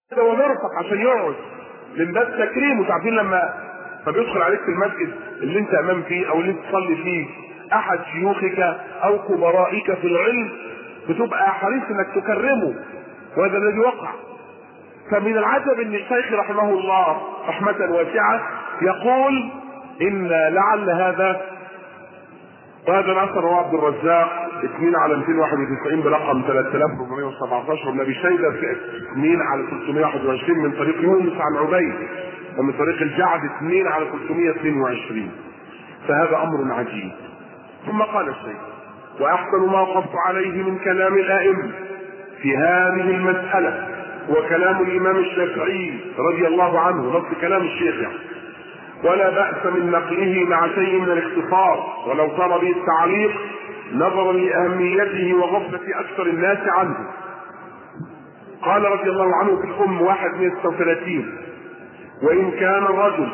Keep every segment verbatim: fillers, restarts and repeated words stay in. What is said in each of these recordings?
ونرفق عشان يقعد من باب تكريم. وتعرفين لما فبيدخل عليك في المسجد اللي انت امام فيه او اللي انت تصلي فيه احد شيوخك او كبرائك في العلم بتبقى حريص انك تكرمه، وهذا الذي وقع. فمن العجب ان الشيخ رحمه الله رحمة واسعة يقول ان لعل هذا، وهذا الاثر هو عبد الرزاق اثنين على مئتين وواحد وتسعين برقم ثلاثة آلاف وأربعمائة وسبعة عشر، والنبي شيبة في اثنين على ثلاثمائة وواحد وعشرين من طريق يونس عن عبيد، ومن طريق الجعد اثنين على ثلاثمائة واثنين وعشرين. فهذا امر عجيب. ثم قال الشيخ: واحسن ما وقفت عليه من كلام الائمه في هذه المساله وكلام الامام الشافعي رضي الله عنه، نص كلام الشيخ يعني، ولا بأس من نقله مع شيء من الاختصار ولو صار به التعليق نظرا لأهميته وغفلة أكثر الناس عنه. قال رضي الله عنه في الأم واحد من ستة وثلاثين: وإن كان الرجل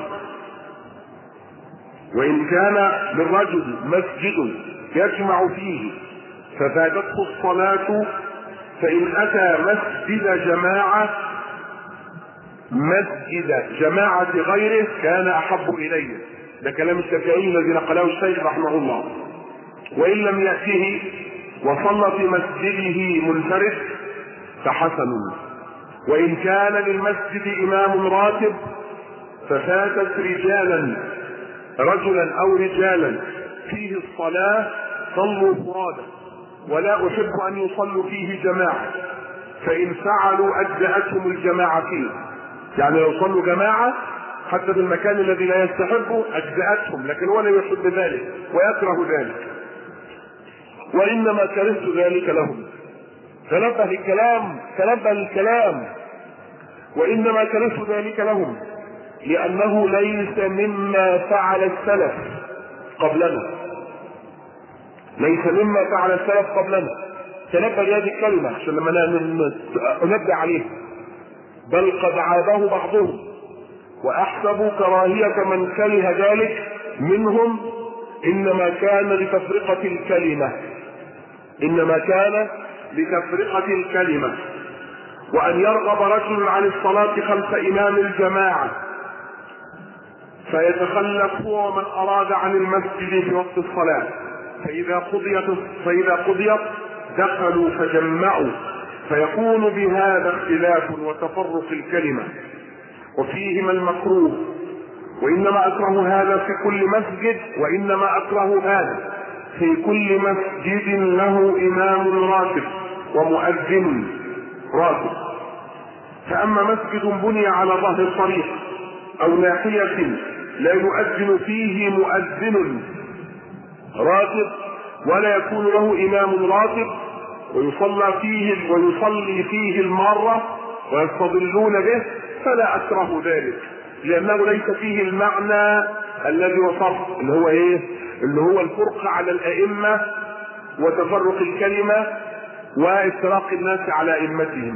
وإن كان للرجل مسجد يجمع فيه ففاتته الصلاة فإن أتى مسجد جماعة مسجد جماعة غيره كان أحب إليه. ده كلام الشافعي الذي نقله الشيخ رحمه الله. وإن لم يأته وصلى في مسجده منفرد فحسن. وإن كان للمسجد إمام راتب ففاتت رجالا رجلا أو رجالا فيه الصلاة صلوا فرادى، ولا أحب أن يصلوا فيه جماعة، فإن فعلوا أجزأتهم الجماعة فيه. يعني لو صلوا جماعة حتى في المكان الذي لا يستحبه أجزأتهم، لكن هو لا يحب ذلك ويكره ذلك. وإنما كرهت ذلك لهم. تنبه للكلام تنبه للكلام وإنما كرهت ذلك لهم لأنه ليس مما فعل السلف قبلنا ليس مما فعل السلف قبلنا تنبه لهذه الكلمة عشان لما ننبه عليه. بل قد عابه بعضهم، وأحسب كراهية من كره ذلك منهم إنما كان لتفرقة الكلمة إنما كان لتفرقة الكلمة وأن يرغب رجل عن الصلاة خلف إمام الجماعة فيتخلف هو من أراد عن المسجد في وقت الصلاة، فإذا قضيت فإذا قضيت دخلوا فجمعوا، فيكون بهذا اختلاف وتفرق الكلمة وفيهما المكروه. وإنما أكره هذا في كل مسجد وإنما أكره هذا في كل مسجد له إمام راتب ومؤذن راتب. فأما مسجد بني على ظهر الطريق أو ناحية لا يؤذن فيه مؤذن راتب ولا يكون له إمام راتب ويصلى فيه ويصلي فيه المارة ويستظلون به فلا أكره ذلك، لأنه ليس فيه المعنى الذي وصف اللي هو إيه؟ اللي هو الفرقة على الأئمة وتفرق الكلمة وافتراق الناس على أئمتهم.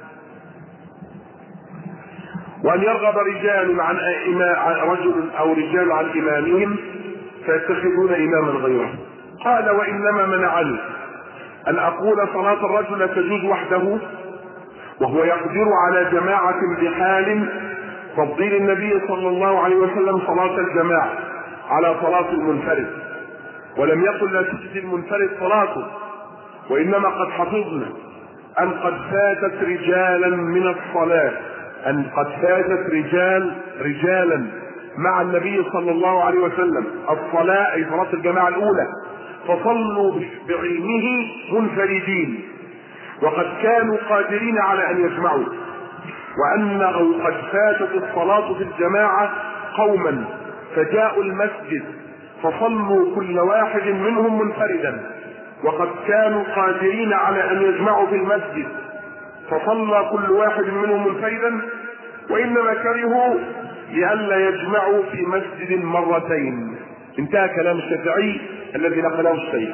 وأن يرغب رجال عن رجل أو رجال عن إمامهم فيتخذون إماما غيره. قال: وإنما منعني أن أقول صلاة الرجل لا تجوز وحده وهو يقدر على جماعة بحال تفضيل النبي صلى الله عليه وسلم صلاة الجماعة على صلاة المنفرد، ولم يقل لا تجزي المنفرد صلاته، وإنما قد حفظنا أن قد فاتت رجالا من الصلاة أن قد فاتت رجال رجالا مع النبي صلى الله عليه وسلم الصلاة أي صلاة الجماعة الأولى فصلوا بعلمه منفردين وقد كانوا قادرين على أن يجمعوا، وأنه قد فاتت الصلاة في الجماعة قوما فجاءوا المسجد فصلوا كل واحد منهم منفردا وقد كانوا قادرين على أن يجمعوا في المسجد فصلى كل واحد منهم منفردا، وإنما كرهوا لئلا يجمعوا في مسجد مرتين. انتهى كلام الشافعي الذي نقله الشيخ.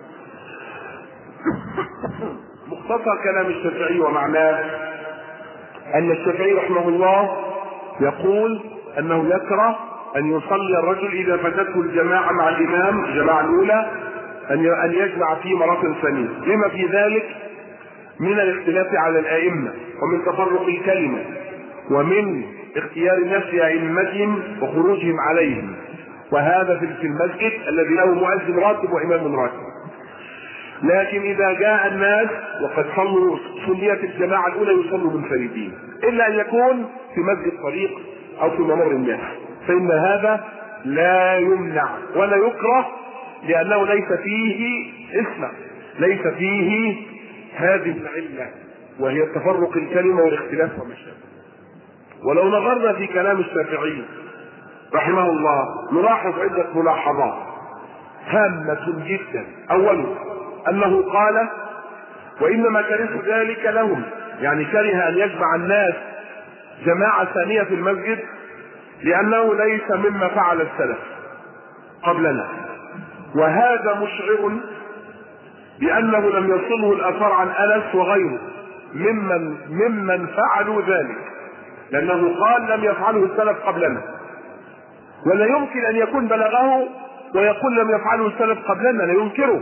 مختصر كلام الشافعي ومعناه أن الشافعي رحمه الله يقول أنه يكره أن يصلي الرجل إذا فاتته الجماعة مع الإمام الجماعة الأولى أن يجمع فيه مرة ثانية، لما في ذلك من الاختلاف على الائمه ومن تفرق الكلمه ومن اختيار نفس ائمتهم وخروجهم عليهم، وهذا في المسجد الذي له مؤذن راتب وامام راتب. لكن اذا جاء الناس وقد صلوا سنية الجماعة الاولى يصلوا منفردين، الا ان يكون في مسجد طريق او في ممر الناس، فان هذا لا يمنع ولا يكره، لانه ليس فيه اسم، ليس فيه هذه العلة وهي تفرق الكلمة والاختلاف وما شابه. ولو نظرنا في كلام الشافعي رحمه الله نلاحظ عدة ملاحظات هامة جدا. اولا انه قال وانما كره ذلك لهم، يعني كره ان يجمع الناس جماعة ثانية في المسجد لانه ليس مما فعل السلف قبلنا، وهذا مشعر بانه لم يصله الاثار عن انس وغيره ممن ممن فعلوا ذلك، لانه قال لم يفعله السلف قبلنا، ولا يمكن ان يكون بلغه ويقول لم يفعله السلف قبلنا، لا ينكره.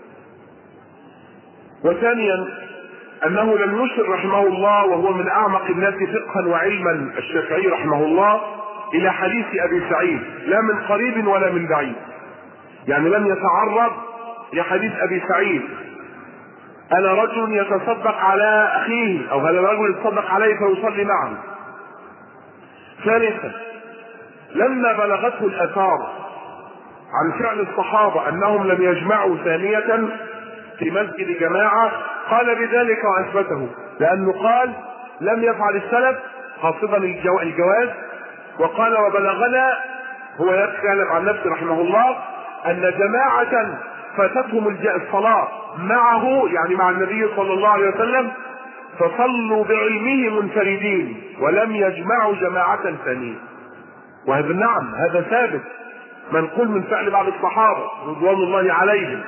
وثانيا انه لم يشر رحمه الله، وهو من اعمق الناس فقها وعلما الشافعي رحمه الله، الى حديث ابي سعيد لا من قريب ولا من بعيد، يعني لم يتعرض لحديث ابي سعيد انا رجل يتصدق على اخيه او هذا الرجل يتصدق عليه فيصلي معه. ثالثا لما بلغته الاثار عن فعل الصحابة انهم لم يجمعوا ثانية في مسجد جماعة قال بذلك واثبته، لانه قال لم يفعل السلف خاصة الجواز، وقال وبلغنا، هو يتكلم عن نفسه رحمه الله، ان جماعة فاتتهم الصلاة معه يعني مع النبي صلى الله عليه وسلم فصلوا بعلمه منفردين ولم يجمعوا جماعة ثانية. وهذا نعم هذا ثابت منقول من فعل بعض الصحابة رضوان الله عليهم.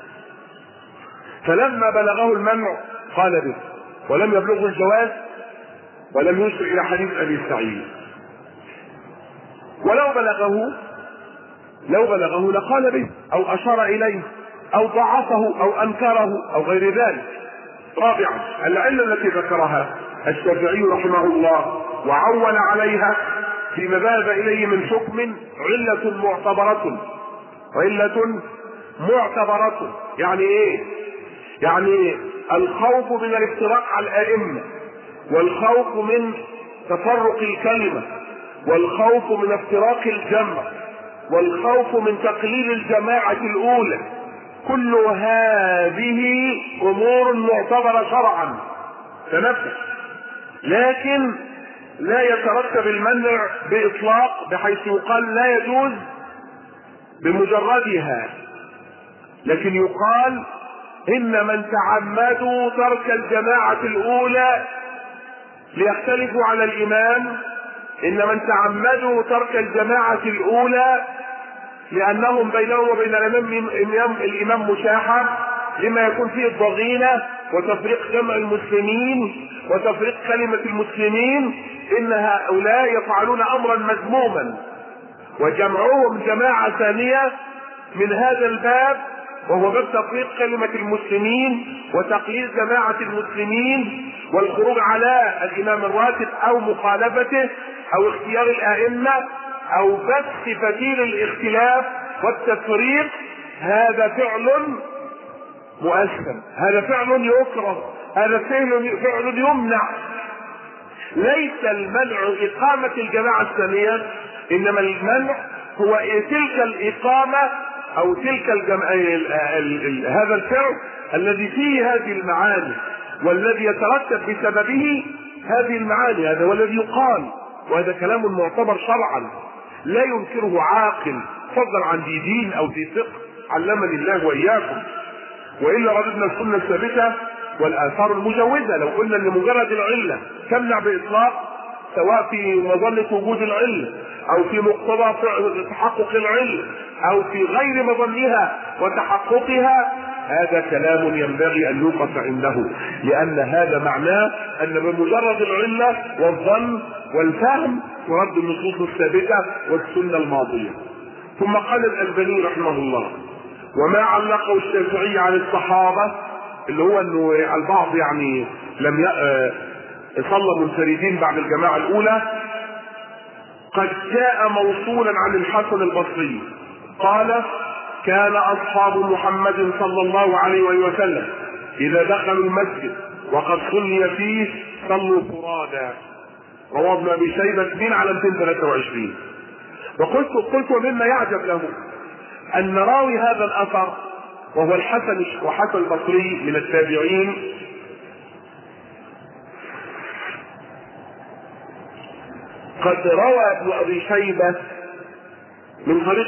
فلما بلغه المنع قال به، ولم يبلغه الجواز ولم يشر الى حديث ابي سعيد. ولو بلغه لو بلغه لقال به او اشار اليه او ضعفه او انكره او غير ذلك. رابعا العلة التي ذكرها الشافعي رحمه الله وعول عليها فيما ذهب اليه من حكم علة معتبرة، علة معتبرة يعني ايه؟ يعني الخوف من الافتراق على الائمة، والخوف من تفرق الكلمة، والخوف من افتراق الجمع، والخوف من تقليل الجماعة الاولى، كل هذه امور معتبرة شرعا تنفذ، لكن لا يترتب المنع باطلاق بحيث يقال لا يجوز بمجردها، لكن يقال ان من تعمدوا ترك الجماعة الاولى ليختلفوا على الامام، ان من تعمدوا ترك الجماعة الاولى لانهم بينهم وبين الامام الامام مشاحة لما يكون فيه الضغينة وتفريق جمع المسلمين وتفريق كلمة المسلمين، ان هؤلاء يفعلون امرا مذموما، وجمعهم جماعة ثانية من هذا الباب وهو باب تفريق كلمة المسلمين وتقليل جماعة المسلمين والخروج على الامام الراتب او مخالفته او اختيار الائمة او بث فتيل الاختلاف والتفريق. هذا فعل مؤثم، هذا فعل يكره، هذا فعل فعل يمنع. ليس المنع اقامة الجماعة الثانية، انما المنع هو تلك الاقامة او تلك الجم... ال... ال... ال... هذا الفعل الذي فيه هذه المعاني والذي يترتب بسببه هذه المعاني، هذا هو الذي يقال، وهذا كلام معتبر شرعا لا ينكره عاقل فضلا عن ذي دين او ذي فقه علمني الله واياكم. والا رددنا السنه الثابته والاثار المجوزه. لو قلنا ان مجرد العله تمنع باطلاق سواء في مظنه وجود العله او في مقتضى تحقق العله او في غير مظنها وتحققها، هذا كلام ينبغي ان يوقف عنده، لان هذا معناه ان بمجرد العله والظن والفهم ترد النصوص الثابته والسنه الماضيه. ثم قال الألباني رحمه الله: وما علقه الشافعي عن الصحابه اللي هو انه البعض يعني لم صلى منفردين بعد الجماعة الاولى، قد جاء موصولا عن الحسن البصري قال: كان اصحاب محمد صلى الله عليه وسلم اذا دخلوا المسجد وقد صلي فيه صلوا فرادا. رواه ابن ابي شيبه اثنين على مئتين وثلاثة وعشرين. وقلت قلت ومما يعجب له ان راوي هذا الاثر وهو الحسن وحسن البصري من التابعين قد روى ابن ابي شيبه من طريق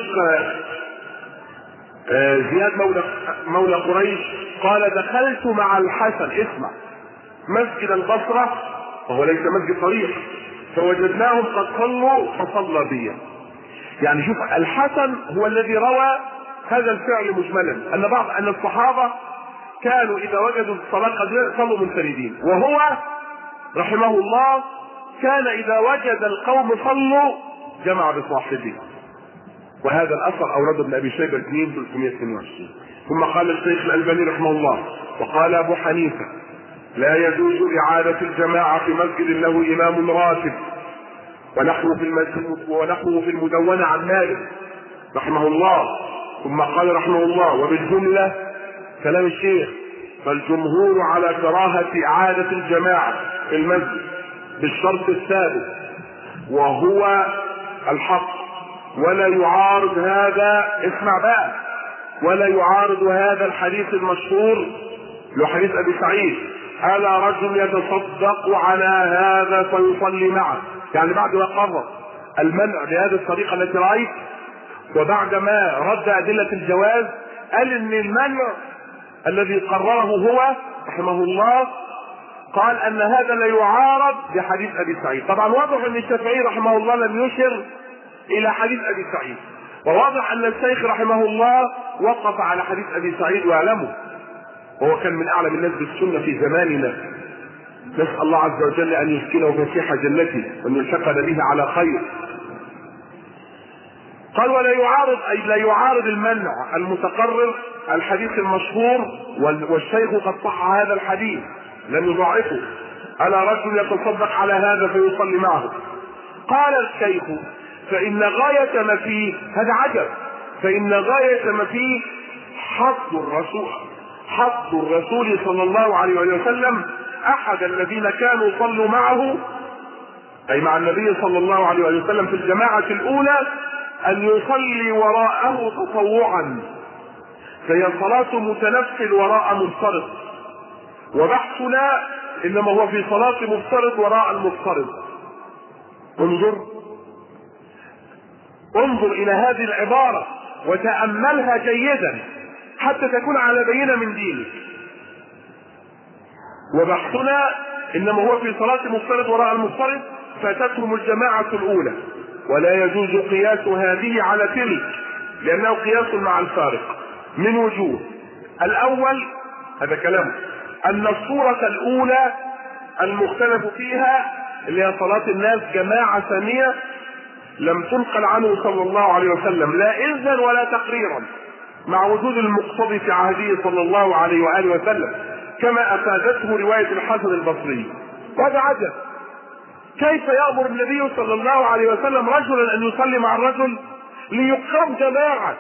زياد مولى مولى قريش قال: دخلت مع الحسن اسمع مسجد البصره وهو ليس مسجد طريق فوجدناهم قد صلوا فصلى بي. يعني شوف، الحسن هو الذي روى هذا الفعل مجملا، ان بعض ان الصحابه كانوا اذا وجدوا الصلاه قد صلوا منفردين، وهو رحمه الله كان اذا وجد القوم صلوا جمع بصاحبه. وهذا الاثر اورده ابن ابي شيبه اثنين ثلاثمئة واثنين وعشرين. ثم قال الشيخ الالباني رحمه الله: وقال ابو حنيفه: لا يجوز اعاده الجماعه في مسجد له امام راتب، ونحن في المسجد ونحن في المدونه عن مالك رحمه الله. ثم قال رحمه الله: وبالجمله كلام الشيخ فالجمهور على كراهه اعاده الجماعه في المسجد بالشرط الثابت وهو الحق، ولا يعارض هذا، اسمع بقى، ولا يعارض هذا الحديث المشهور لحديث ابي سعيد: الا رجل يتصدق على هذا فيصلي معه. يعني بعد ما قرر المنع بهذه الطريقه التي رايت وبعد ما رد ادله الجواز قال ان المنع الذي قرره هو رحمه الله قال ان هذا لا يعارض بحديث ابي سعيد. طبعا واضح ان الشافعي رحمه الله لم يشر الى حديث ابي سعيد، وواضح ان الشيخ رحمه الله وقف على حديث ابي سعيد واعلمه، وهو كان من اعلم الناس بالسنه في زماننا. نسال الله عز وجل ان يسكنه فسيح جنته وان يلحقنا به على خير. قال: ولا يعارض، اي لا يعارض المنع المتقرر الحديث المشهور، والشيخ قد صح هذا الحديث لم يضاعفه: الا رجل يتصدق على هذا فيصلي معه. قال الشيخ: فإن غاية ما فيه، هذا عجب، فإن غاية ما فيه حظ الرسول حظ الرسول صلى الله عليه وسلم أحد الذين كانوا صلوا معه، أي مع النبي صلى الله عليه وسلم في الجماعة الأولى، أن يصلي وراءه تطوعا، فهي صلاة متنفل وراء مفترض، وبحثنا إنما هو في صلاة مفترض وراء المفترض. انظر انظر الى هذه العبارة وتأملها جيدا حتى تكون على بينة من دينك. وبحثنا انما هو في صلاة مفترض وراء المفترض فاتتهم الجماعة الاولى، ولا يجوز قياس هذه على تلك لانه قياس مع الفارق من وجوه. الاول، هذا كلام، ان الصورة الاولى المختلف فيها اللي هي صلاة الناس جماعة ثانية لم تنقل عنه صلى الله عليه وسلم لا إذنا ولا تقريرا، مع وجود المقتضي في عهده صلى الله عليه وآله وسلم كما أفادته رواية الحسن البصري. وهذا عجب، كيف يأمر النبي صلى الله عليه وسلم رجلا أن يصلي مع الرجل ليقام جماعة،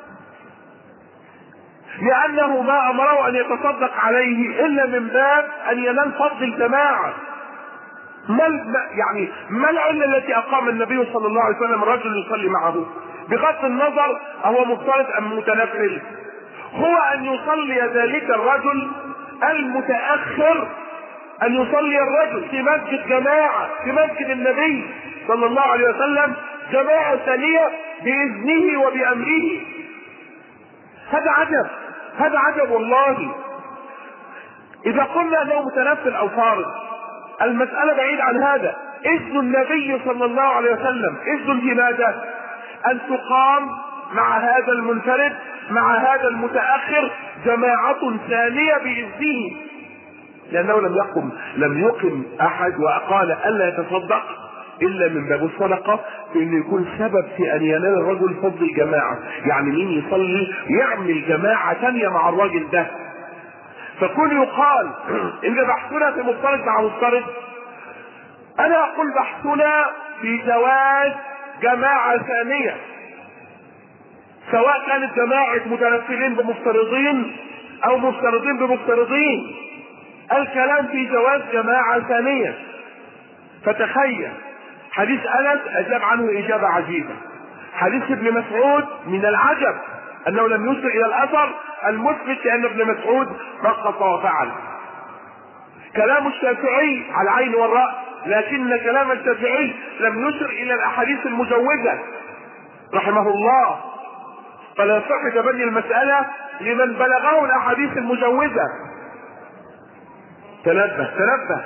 لأنه ما أمره أن يتصدق عليه إلا من باب أن ينال فضل الجماعة. ما يعني ما العلة التي أقام النبي صلى الله عليه وسلم الرجل يصلي معه؟ بغض النظر أهو مفترض أم متنفل، هو أن يصلي ذلك الرجل المتأخر، أن يصلي الرجل في مسجد جماعة، في مسجد النبي صلى الله عليه وسلم جماعة ثانية بإذنه وبأمره. هذا عجب، هذا عجب والله. إذا قلنا أنه متنفل أو فارض المسألة بعيد عن هذا. إذن النبي صلى الله عليه وسلم إذن في ماذا؟ أن تقام مع هذا المنفرد مع هذا المتأخر جماعة ثانية بإذنه، لأنه لم يقم لم يقم أحد وقال ألا يتصدق إلا من باب الصدقة، في أنه يكون سبب في أن ينال الرجل فضل الجماعة. يعني مين يصلي يعمل جماعة ثانية مع الراجل ده، فكل يقال ان بحثنا في مفترض مع مفترض، انا اقول بحثنا في جواز جماعة ثانية، سواء كانت جماعة متنفذين بمفترضين او مفترضين بمفترضين، الكلام في جواز جماعة ثانية. فتخيل حديث انس اجاب عنه اجابة عجيبة، حديث ابن مسعود من العجب انه لم يشر الى الاثر المثبت لان ابن مسعود رقص وفعل. كلام الشافعي على العين والرأس، لكن كلام الشافعي لم يشر الى الاحاديث المجوزة رحمه الله، فلا يصح تبني المسألة لمن بلغه الاحاديث المجوزة. تنبه تنبه.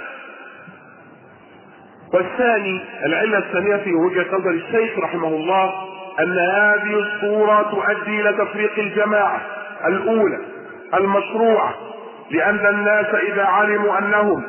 والثاني، العلة الثانية في وجهة نظر الشيخ رحمه الله ان هذه الصورة تؤدي الى تفريق الجماعة الاولى المشروعة، لان الناس اذا علموا انهم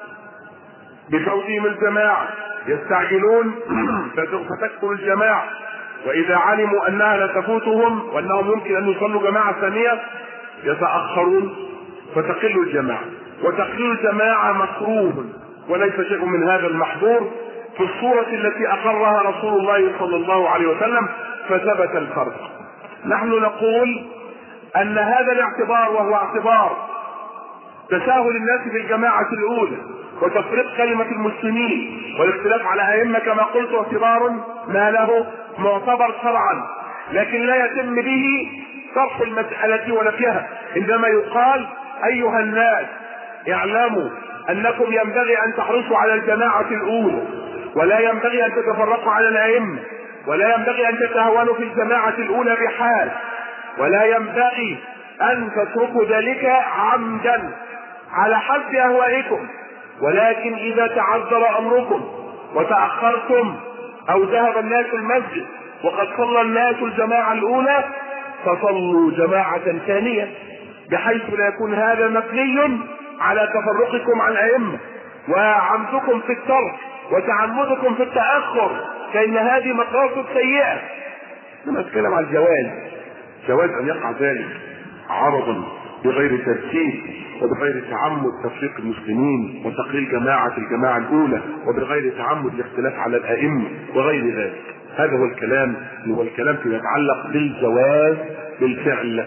بفوتهم الجماعة يستعجلون فتكثر الجماعة، واذا علموا انها لا تفوتهم وانهم يمكن ان يصلوا جماعة ثانية يتأخرون فتقل الجماعة. وتقليل الجماعة مكروه وليس شيء من هذا المحظور في الصورة التي اقرها رسول الله صلى الله عليه وسلم فثبت الفرق. نحن نقول ان هذا الاعتبار وهو اعتبار تساهل الناس في الجماعة الاولى وتفريق كلمة المسلمين والاختلاف على ائمة كما قلت اعتبار ما له معتبر شرعا، لكن لا يتم به طرح المسألة ونفيها. عندما يقال ايها الناس اعلموا انكم ينبغي ان تحرصوا على الجماعة الاولى ولا ينبغي ان تتفرقوا على الائمة ولا ينبغي ان تتهاونوا في الجماعة الاولى بحال ولا ينبغي ان تتركوا ذلك عمدا على حسب اهوائكم، ولكن اذا تعذر امركم وتأخرتم او ذهب الناس المسجد وقد صلى الناس الجماعة الاولى فصلوا جماعة ثانية، بحيث لا يكون هذا مبني على تفرقكم عن الائمة وعمدكم في الترك وتعمدكم في التأخر، فإن هذه مقاصد سيئة. لما نتكلم عن الجواز، جواز أن يقع ذلك عرضا بغير ترتيب وبغير تعمد تفريق المسلمين وتقليل جماعة الجماعة الأولى وبغير تعمد الاختلاف على الأئمة وغير ذلك. هذا هو الكلام، هو الكلام فيما يتعلق بالجواز بالفعل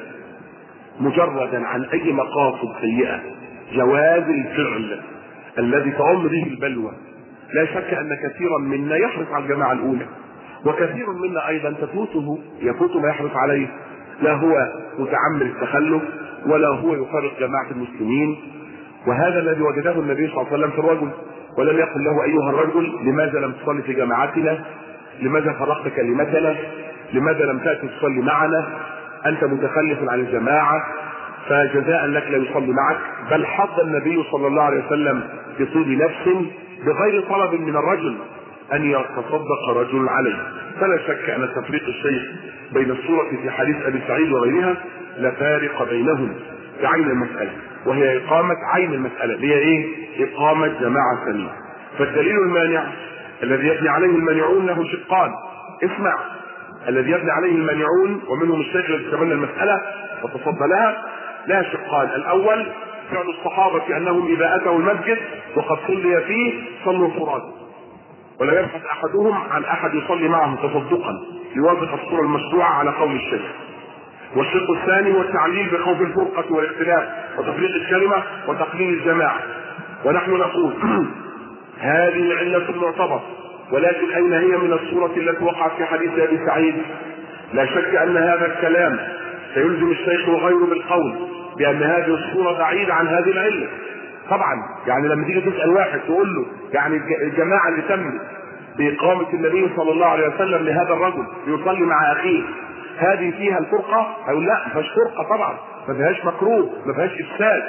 مجردا عن أي مقاصد سيئة. جواز الفعل الذي تعم به البلوى. لا شك ان كثيرا منا يحرص على الجماعة الاولى، وكثير منا ايضا تفوته يفوت ما يحرص عليه، لا هو متعمد التخلف ولا هو يفرق جماعة المسلمين. وهذا الذي وجده النبي صلى الله عليه وسلم في الرجل، ولم يقل له ايها الرجل لماذا لم تصلي في جماعتنا، لماذا فرقت كلمتنا، لماذا لم تأتي تصلي معنا، انت متخلف عن الجماعة فجزاء لك لا يصلي معك. بل حض النبي صلى الله عليه وسلم بطول نفس بغير طلب من الرجل ان يتصدق رجل عليه. فلا شك ان تفريق الشيخ بين الصورة في حديث ابي سعيد وغيرها لا فارق بينهم في عين المسألة، وهي اقامة عين المسألة هي ايه؟ اقامة جماعة ثانية. فالدليل المانع الذي يبني عليه المانعون له شقان. اسمع، الذي يبني عليه المانعون ومنهم الشيخ الذي تبنى المسألة وتفضلها لها شقان. الاول فعل الصحابة انهم اذا اتوا المسجد وقد صلي فيه صلوا فرادى ولا يبحث احدهم عن احد يصلي معه تصدقا يوافق الصورة المشروعة على قول الشيخ. والشق الثاني هو التعليل بخوف الفرقة والاختلاف وتفريق الكلمة وتقليل الجماعة. ونحن نقول هذه العلة المعتبرة، ولكن اين هي من الصورة التي وقعت في حديث ابي سعيد؟ لا شك ان هذا الكلام سيلزم الشيخ وغيره بالقول بان هذه الصورة بعيدة عن هذه العلة. طبعا يعني لما تيجي تسأل واحد تقول له يعني الجماعة اللي تمت بإقامة النبي صلى الله عليه وسلم لهذا الرجل يصلي مع أخيه هذه فيها الفرقة؟ أقول لا، ما فيهاش فرقة طبعا، ما فيهاش مكروه، ما فيهاش إفساد.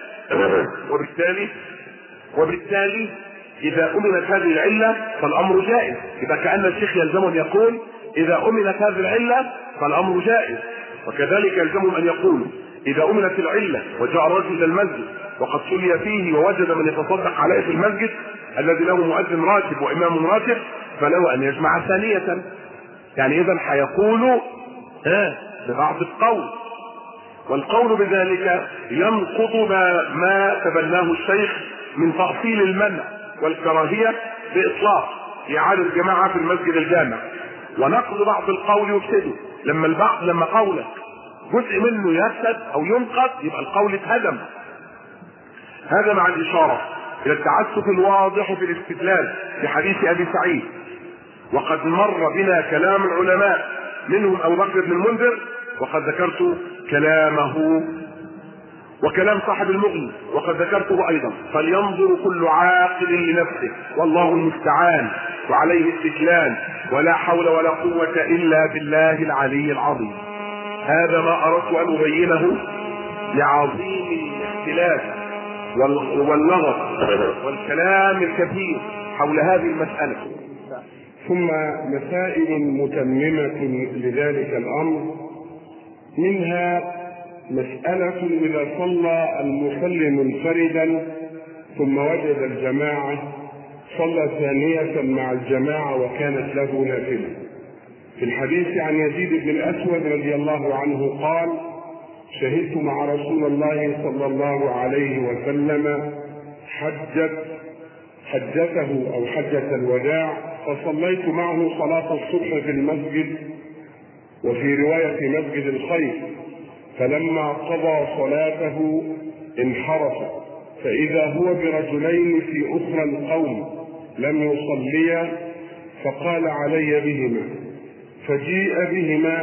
وبالتالي وبالتالي إذا أمنت هذه العلة فالأمر جائز. إذا كأن الشيخ يلزمهم يقول إذا أمنت هذه العلة فالأمر جائز، وكذلك يلزمهم أن يقولوا إذا أمنت العلة وجاء الرجل إلى المسجد وقد صلي فيه ووجد من يتصدق عليه في المسجد الذي له مؤذن راتب وإمام راتب فله أن يجمع ثانية. يعني إذا حيقولوا ها ببعض القول والقول بذلك ينقض ما, ما تبناه الشيخ من تأصيل المنع والكراهية بإطلاق إعادة الجماعة في المسجد الجامع. ونقض بعض القول يفسده، لما البعض لما قولك جزء منه يفسد أو ينقض يبقى القول اتهدم. هذا مع الإشارة إلى التعسف الواضح في الاستدلال بحديث أبي سعيد. وقد مر بنا كلام العلماء منهم أبو بكر بن المنذر، وقد ذكرت كلامه، وكلام صاحب المغني وقد ذكرته أيضا. فلينظر كل عاقل لنفسه والله المستعان وعليه التكلان، ولا حول ولا قوة إلا بالله العلي العظيم. هذا ما أردت أن أبينه لعظيم الاختلاف واللغط والكلام الكثير حول هذه المسألة. ثم مسائل متممة لذلك الأمر، منها مسألة إذا صلى المصلي منفردا ثم وجد الجماعة صلى ثانية مع الجماعة وكانت له نافلة. في الحديث عن يزيد بن الأسود رضي الله عنه قال: شهدت مع رسول الله صلى الله عليه وسلم حجة حجته أو حجة الوداع، فصليت معه صلاة الصبح في المسجد، وفي رواية مسجد الخير، فلما قضى صلاته انحرف، فإذا هو برجلين في أخرى القوم لم يصليا، فقال: علي بهما. فجيء بهما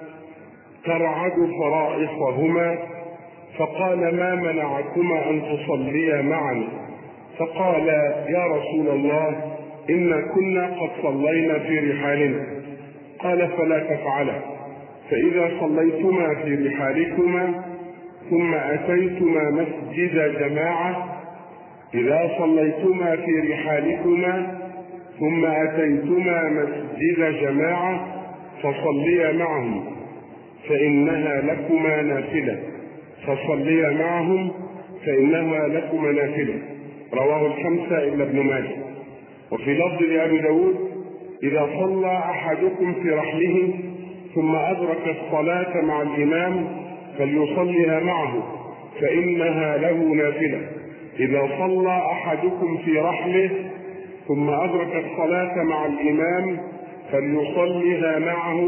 ترعد فرائصهما، فقال: ما منعكما أن تصليا معنا؟ فقال: يا رسول الله، إن كنا قد صلينا في رحالنا. قال: فلا تفعلا، فإذا صليتما في رحالكما ثم أتيتما مسجد جماعة إذا صليتما في رحالكما ثم أتيتما مسجد جماعة فصليا معهم فإنها لكما نافلة فصليا معهم فإنها لكما نافلة. رواه الخمسة إلا ابن ماجه. وفي لفظ لأبي داود: إذا صلى أحدكم في رحله ثم أدرك الصلاة مع الإمام فليصليها معه فإنها له نافلة. إذا صلى أحدكم في رحله ثم أدرك الصلاة مع الإمام فليصليها معه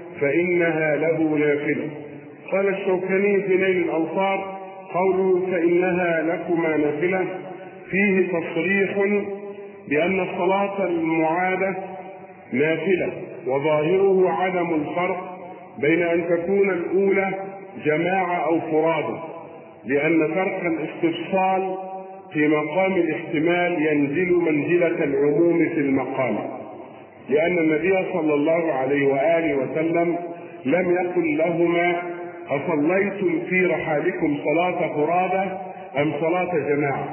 فإنها له نافلة. قال الشوكاني في نيل الأوطار: قوله فإنها لكما نافلة فيه تصريح بأن الصلاة المعادة نافلة، وظاهره عدم الفرق بين أن تكون الأولى جماعة أو فرادى، لأن فرق الاستفصال في مقام الاحتمال ينزل منزلة العموم في المقام، لأن النبي صلى الله عليه وآله وسلم لم يقل لهما: أصليتم في رحالكم صلاة فرادى أم صلاة جماعة؟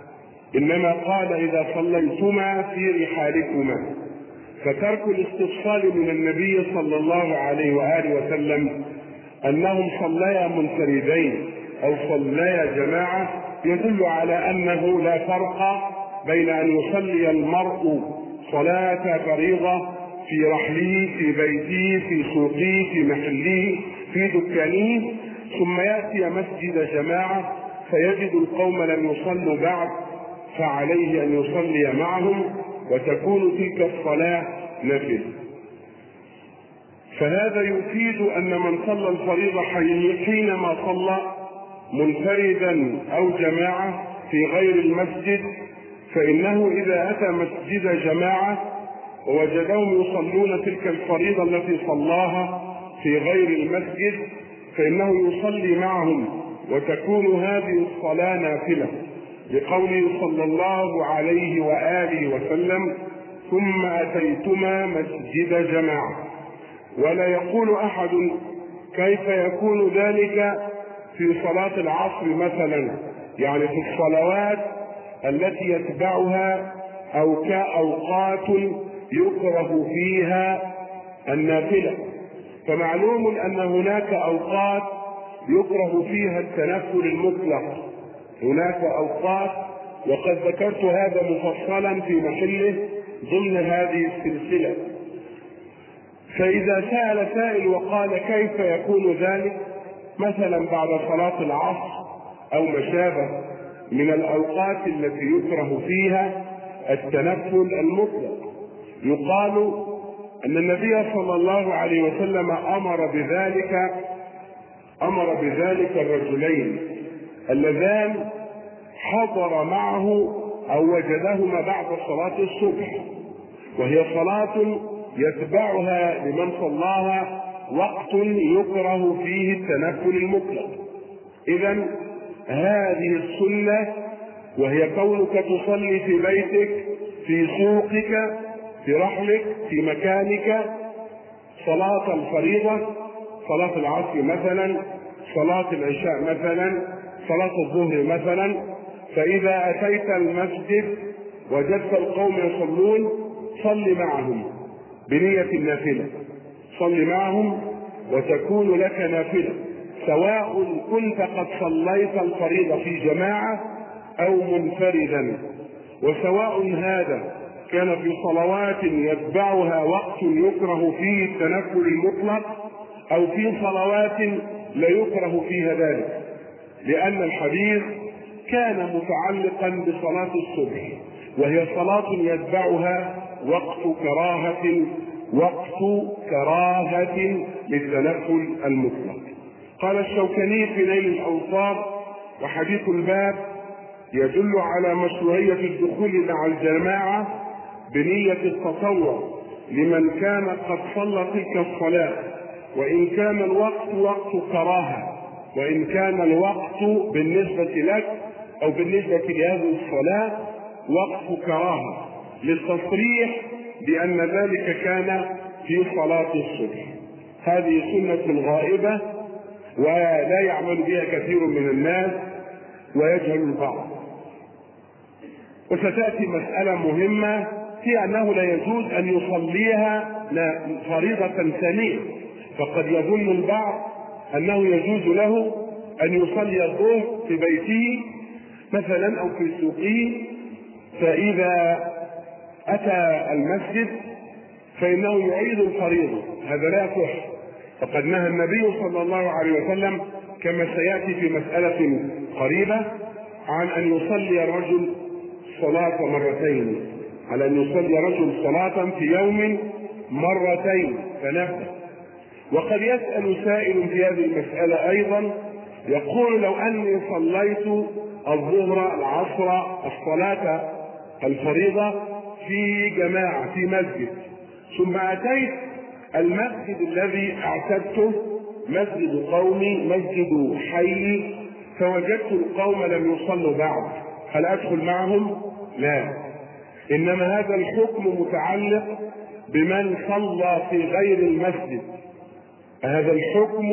إنما قال: إذا صليتما في رحالكما. فترك الاستفصال من النبي صلى الله عليه وآله وسلم أنهم صليا منفردين أو صليا جماعة يدل على أنه لا فرق بين أن يصلي المرء صلاة فريضة في رحله في بيته في سوقه في محله في دكانه ثم يأتي مسجد جماعة فيجد القوم لم يصلوا بعد فعليه أن يصلي معهم وتكون تلك الصلاة نافلة. فهذا يفيد أن من صلى الفريضة حينما صلى منفردا أو جماعة في غير المسجد فإنه إذا أتى مسجد جماعة ووجدهم يصلون تلك الفريضة التي صلاها في غير المسجد فإنه يصلي معهم وتكون هذه الصلاة نافلة، لقوله صلى الله عليه وآله وسلم: ثم أتيتما مسجد جماعة. ولا يقول أحد: كيف يكون ذلك في صلاة العصر مثلا، يعني في الصلوات التي يتبعها أو كأوقات يكره فيها النافلة؟ فمعلوم أن هناك أوقات يكره فيها التنفل المطلق، هناك أوقات، وقد ذكرت هذا مفصلا في محله ضمن هذه السلسلة. فإذا سأل سائل وقال: كيف يكون ذلك؟ مثلا بعد صلاة العصر أو ما شابه من الأوقات التي يكره فيها التنفل المطلق. يقال أن النبي صلى الله عليه وسلم أمر بذلك أمر بذلك الرجلين اللذان حضر معه أو وجدهما بعد صلاة الصبح، وهي صلاة يتبعها لمن صلاها وقت يكره فيه التنفل المطلق. إذن هذه السنة، وهي كونك تصلي في بيتك، في سوقك، في رحلك، في مكانك، صلاة الفريضة، صلاة العصر مثلا، صلاة العشاء مثلا، صلاة الظهر مثلا. فإذا أتيت المسجد وجدت القوم يصلون صل معهم بنية النافلة، صل معهم وتكون لك نافلة، سواء كنت قد صليت الفريضة في جماعة أو منفردا، وسواء هذا كان في صلوات يتبعها وقت يكره فيه التنفل المطلق أو في صلوات لا يكره فيها ذلك، لأن الحديث كان متعلقا بصلاة الصبح، وهي صلاة يتبعها وقت كراهة وقت كراهة للتنفل المطلق. قال الشوكاني في نيل الأوطار: وحديث الباب يدل على مشروعية الدخول مع الجماعة بنية التطوع لمن كان قد صلى تلك الصلاة، وإن كان الوقت وقت كراهة، وإن كان الوقت بالنسبة لك أو بالنسبة لهذه الصلاة وقت كراهة، للتصريح بأن ذلك كان في صلاة الصبح. هذه سنة غائبة ولا يعمل بها كثير من الناس ويجهل البعض. وستأتي مسألة مهمة في أنه لا يجوز أن يصليها فريضة ثانية، فقد يظن البعض أنه يجوز له أن يصلي الظهر في بيته مثلا أو في سوقه، فإذا أتى المسجد فإنه يعيد الفريضة. هذا لا يصح، فقد نهى النبي صلى الله عليه وسلم كما سيأتي في مسألة قريبة عن أن يصلي الرجل صلاة مرتين، على أن يصلي رجل صلاة في يوم مرتين فنبدأ. وقد يسأل سائل في هذه المسألة أيضا يقول: لو أني صليت الظهر العصر الصلاة الفريضة في جماعة في مسجد، ثم أتيت المسجد الذي اعتدته مسجد قومي مسجد حي، فوجدت القوم لم يصلوا بعد، هل أدخل معهم؟ لا، إنما هذا الحكم متعلق بمن صلى في غير المسجد، هذا الحكم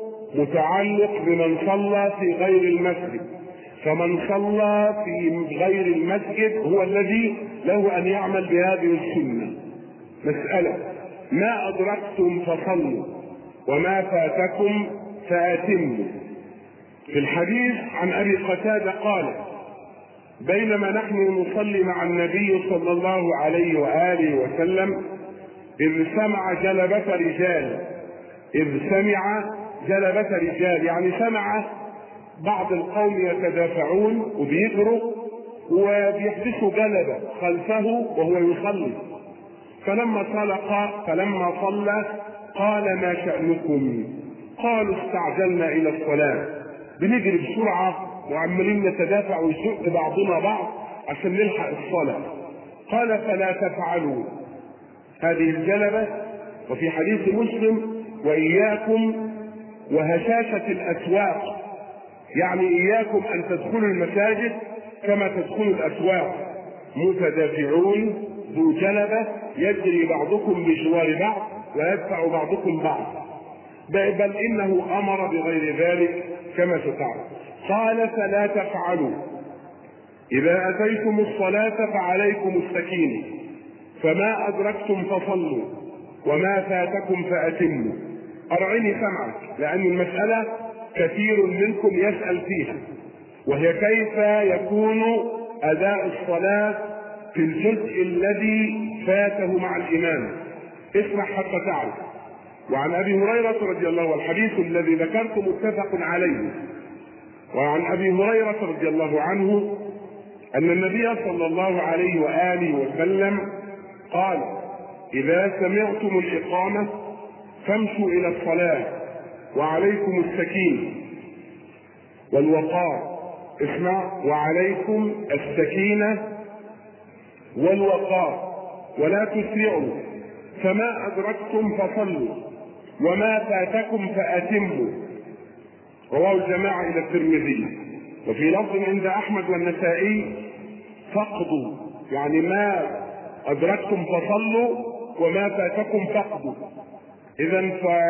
متعلق بمن صلى في غير المسجد، فمن صلى في غير المسجد هو الذي له أن يعمل بهذه السنة. مسألة: ما أدركتم فصلوا وما فاتكم فأتموا. في الحديث عن أبي قتادة قال: بينما نحن نصلي مع النبي صلى الله عليه وآله وسلم إذ سمع جلبة رجال إذ سمع جلبة رجال يعني سمع بعض القوم يتدافعون وبيجروا وبيحدثوا جلبة خلفه وهو يصلي، فلما صلى فلما صلى قال: ما شأنكم؟ قالوا: استعجلنا إلى الصلاة، بنجري بسرعة وعمالين نتدافع ويشق بعضنا بعض عشان نلحق الصلاة. قال: فلا تفعلوا هذه الجلبة. وفي حديث مسلم: وإياكم وهشاشة الأسواق، يعني إياكم أن تدخلوا المساجد كما تدخلوا الأسواق متدافعون ذو جلبة يجري بعضكم بجوار بعض ويدفع بعضكم بعض، بل إنه أمر بغير ذلك كما ستعلم. قال: فلا تفعلوا، إذا أتيتم الصلاة فعليكم السكينة، فما أدركتم فصلوا وما فاتكم فأتموا. أرعني سمعك، لأن المسألة كثير منكم يسأل فيها، وهي كيف يكون أداء الصلاة في الجزء الذي فاته مع الإمام. اسمع حتى تعرف. وعن ابي هريره رضي الله عنه، الحديث الذي ذكرت متفق عليه. وعن ابي هريره رضي الله عنه ان النبي صلى الله عليه واله وسلم قال: اذا سمعتم الاقامه فامشوا الى الصلاه وعليكم السكينه والوقار. اسمع: وعليكم السكينه والوقار ولا تسرعوا، فما ادركتم فصلوا وما فاتكم فاتموا. رواه الجماعه الى الترمذي. وفي لفظ عند احمد والنسائي: فقدوا، يعني ما ادركتم فصلوا وما فاتكم فقدوا. اذا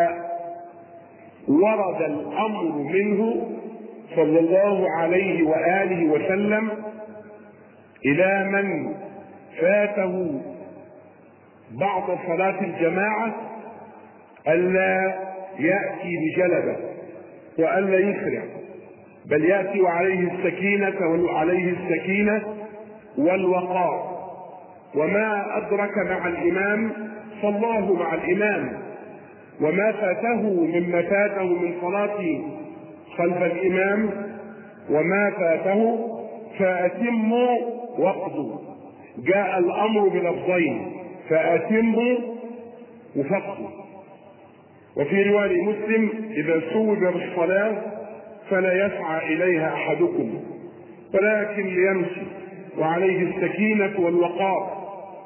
فورد الامر منه صلى الله عليه واله وسلم الى من فاته بعض صلاه الجماعه الا ياتي بجلبه والا يسرع، بل ياتي وعليه السكينه وعليه السكينه والوقار. وما ادرك مع الامام صلاه مع الامام، وما فاته مما فاته من صلاه خلف الامام وما فاته فاتموا واقضوا. جاء الامر بلفظين: فاتموا وفقدوا. وفي روايه مسلم: اذا سوب بالصلاه فلا يسعى اليها احدكم ولكن ليمشي وعليه السكينه والوقار.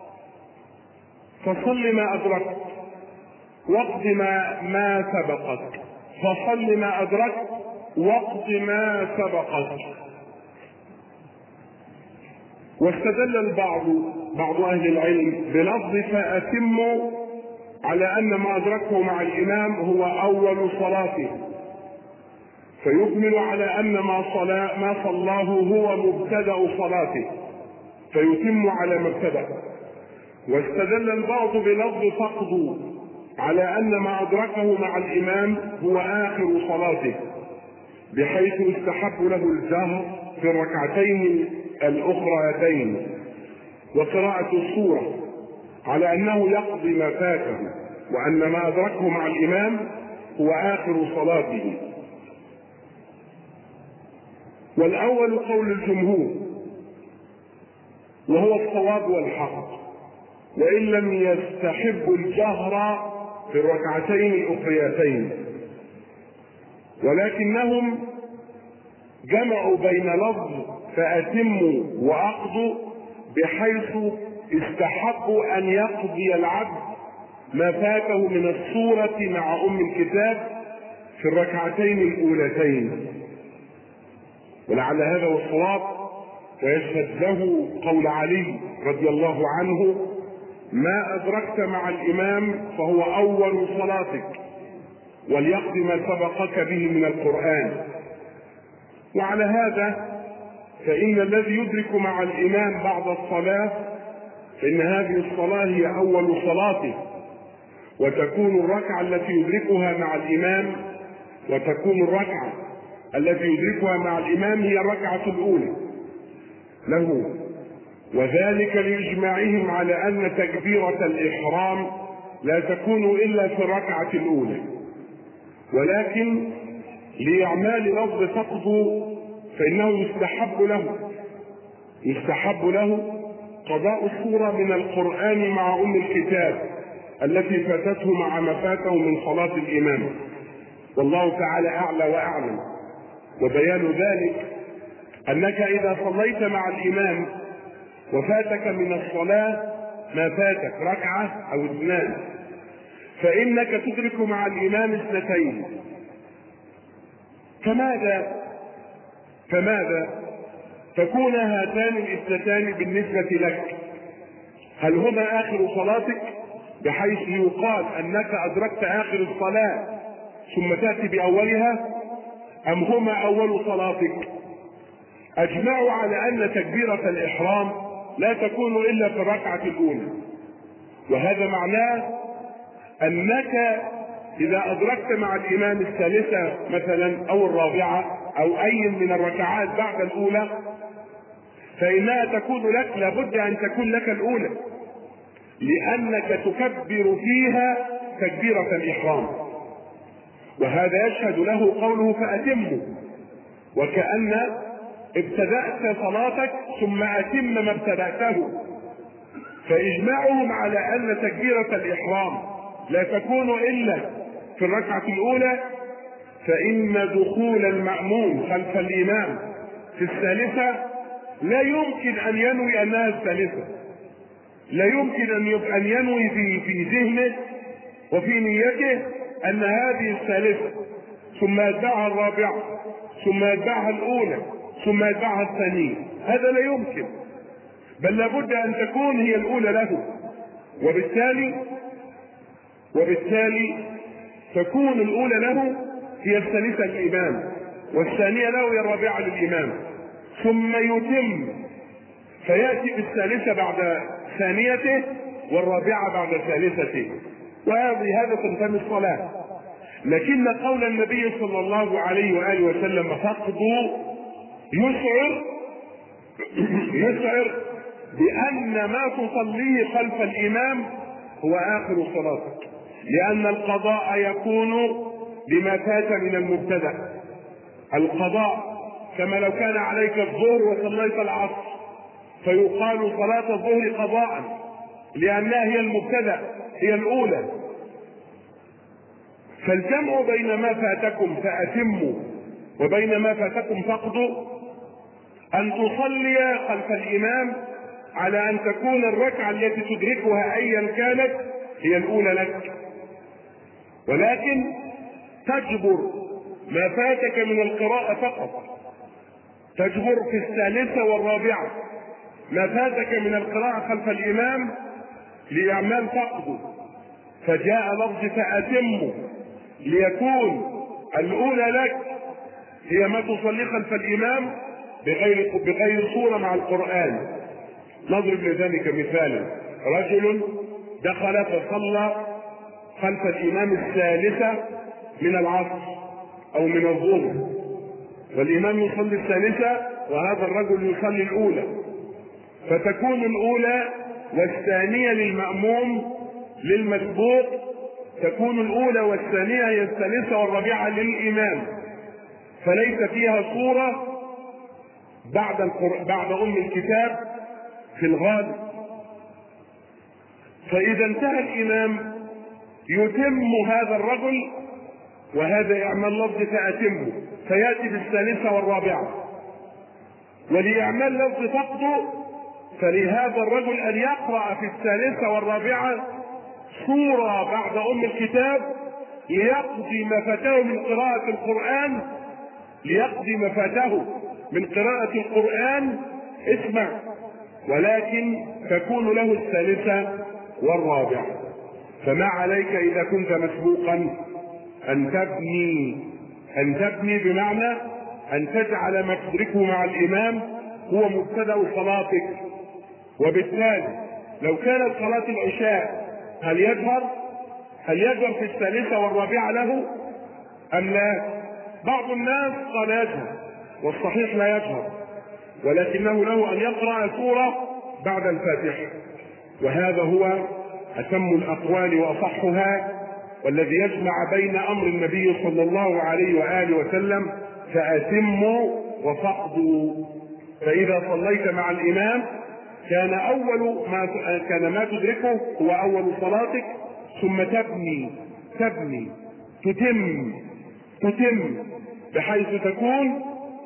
فصل ما ادركت واقض ما ما سبقك، فصل ما ادركت واقض ما سبقك. واستدل البعض بعض اهل العلم بلفظ فاتموا على ان ما ادركه مع الامام هو اول صلاته، فيكمل على ان ما صلى ما صلاه هو مبتدا صلاته فيتم على ما ابتدا. واستدل البعض بلفظ فقدوا على ان ما ادركه مع الامام هو اخر صلاته، بحيث يستحب له الجهر في الركعتين الاخريتين وقراءة السورة على انه يقضي ما فاته، وان ما ادركه مع الامام هو اخر صلاته. والاول قول الجمهور وهو الصواب والحق، وان لم يستحب الجهر في الركعتين الاخريتين، ولكنهم جمعوا بين لفظ فاتموا واقضوا بحيث استحقوا ان يقضي العبد ما فاته من السورة مع ام الكتاب في الركعتين الاولتين. ولعل هذا هو الصواب، ويشهد له قول علي رضي الله عنه: ما ادركت مع الامام فهو اول صلاتك وليقض ما سبقك به من القرآن. وعلى هذا فإن الذي يدرك مع الإمام بعد الصلاة فإن هذه الصلاة هي أول صلاته، وتكون الركعة التي يدركها مع الإمام وتكون الركعة التي يدركها مع الإمام هي الركعة الأولى له، وذلك لإجماعهم على أن تكبيرة الإحرام لا تكون إلا في الركعة الأولى. ولكن لإعمال لفظ فقده فإنه يستحب له يستحب له قضاء السورة من القرآن مع أم الكتاب التي فاتته مع ما فاته من صلاة الإمام، والله تعالى أعلى وأعلم. وبيان ذلك أنك إذا صليت مع الإمام وفاتك من الصلاة ما فاتك ركعة أو اثنان، فإنك تدرك مع الإمام اثنتين. فماذا فماذا تكون هاتان الاثنتان بالنسبة لك؟ هل هما آخر صلاتك بحيث يقال أنك أدركت آخر الصلاة ثم تأتي بأولها، أم هما أول صلاتك؟ أجمعوا على أن تكبيرة الإحرام لا تكون إلا في الركعة الأولى، وهذا معناه أنك إذا أدركت مع الإمام الثالثة مثلا أو الرابعة أو أي من الركعات بعد الأولى فإنها تكون لك، لابد أن تكون لك الأولى، لأنك تكبر فيها تكبيرة الإحرام، وهذا يشهد له قوله فأتموا، وكأن ابتدأت صلاتك ثم أتم ما ابتدأته. فإجماعهم على أن تكبيرة الإحرام لا تكون إلا في الركعة الأولى، فإن دخول المأموم خلف الإمام في الثالثة لا يمكن أن ينوي أنها الثالثة، لا يمكن أن ينوي في في ذهنه وفي نيته أن هذه الثالثة ثم يتبعها الرابعة ثم يتبعها الأولى ثم يتبعها الثانية، هذا لا يمكن، بل لابد أن تكون هي الأولى له، وبالتالي وبالتالي تكون الأولى له هي الثالثة للإمام، والثانية له هي الرابعة للإمام، ثم يتم فيأتي بالثالثة بعد ثانيته والرابعة بعد ثالثته، وهذه هذا تنتمي الصلاة. لكن قول النبي صلى الله عليه وآله وسلم فاقضوا يشعر يشعر بأن ما تصليه خلف الإمام هو آخر صلاتك، لأن القضاء يكون بما فات من المبتدأ. القضاء كما لو كان عليك الظهر وصليت العصر فيقال صلاة الظهر قضاء لأنها هي المبتدأ، هي الأولى. فالجمع بين ما فاتكم فأتموا وبين ما فاتكم فاقضوا أن تصلي خلف الإمام على أن تكون الركعة التي تدركها أيا كانت هي الأولى لك، ولكن تجبر ما فاتك من القراءة فقط، تجبر في الثالثة والرابعة ما فاتك من القراءة خلف الإمام لإعمال فقده. فجاء لفظ فأتموا ليكون الأولى لك هي ما تصلي خلف الإمام بغير بغير صورة مع القرآن. نضرب لذلك مثالا: رجل دخل فصلى خلف الإمام الثالثة من العصر أو من الظهر، والإمام يصلي الثالثة وهذا الرجل يصلي الأولى، فتكون الأولى والثانية للمأموم للمسبوق، تكون الأولى والثانية هي الثالثة والرابعة للإمام، فليس فيها صورة بعد القر... بعد أم الكتاب في الغالب. فإذا انتهى الإمام يتم هذا الرجل، وهذا إعمال لفظ فأتمه، فيأتي بالثالثة والرابعة. ولإعمال لفظ فقده فلهذا الرجل أن يقرأ في الثالثة والرابعة سورة بعد أم الكتاب ليقضي ما فاته من قراءة القرآن، ليقضي ما فاته من قراءة القرآن اسمع، ولكن تكون له الثالثة والرابعة. فما عليك إذا كنت مسبوقا أن تبني أن تبني بمعنى أن تجعل ما تدركه مع الإمام هو مبتدأ صلاتك. وبالتالي لو كانت صلاة العشاء هل يجهر هل يجهر في الثالثة والرابعة له أم لا؟ بعض الناس قال يجهر، والصحيح لا يجهر، ولكنه له أن يقرأ سورة بعد الفاتحة، وهذا هو أتم الأقوال وأصحها، والذي يجمع بين أمر النبي صلى الله عليه وآله وسلم فأتموا وفقدوا. فإذا صليت مع الإمام كان أول ما كان ما تدركه هو أول صلاتك، ثم تبني تبني تتم تتم بحيث تكون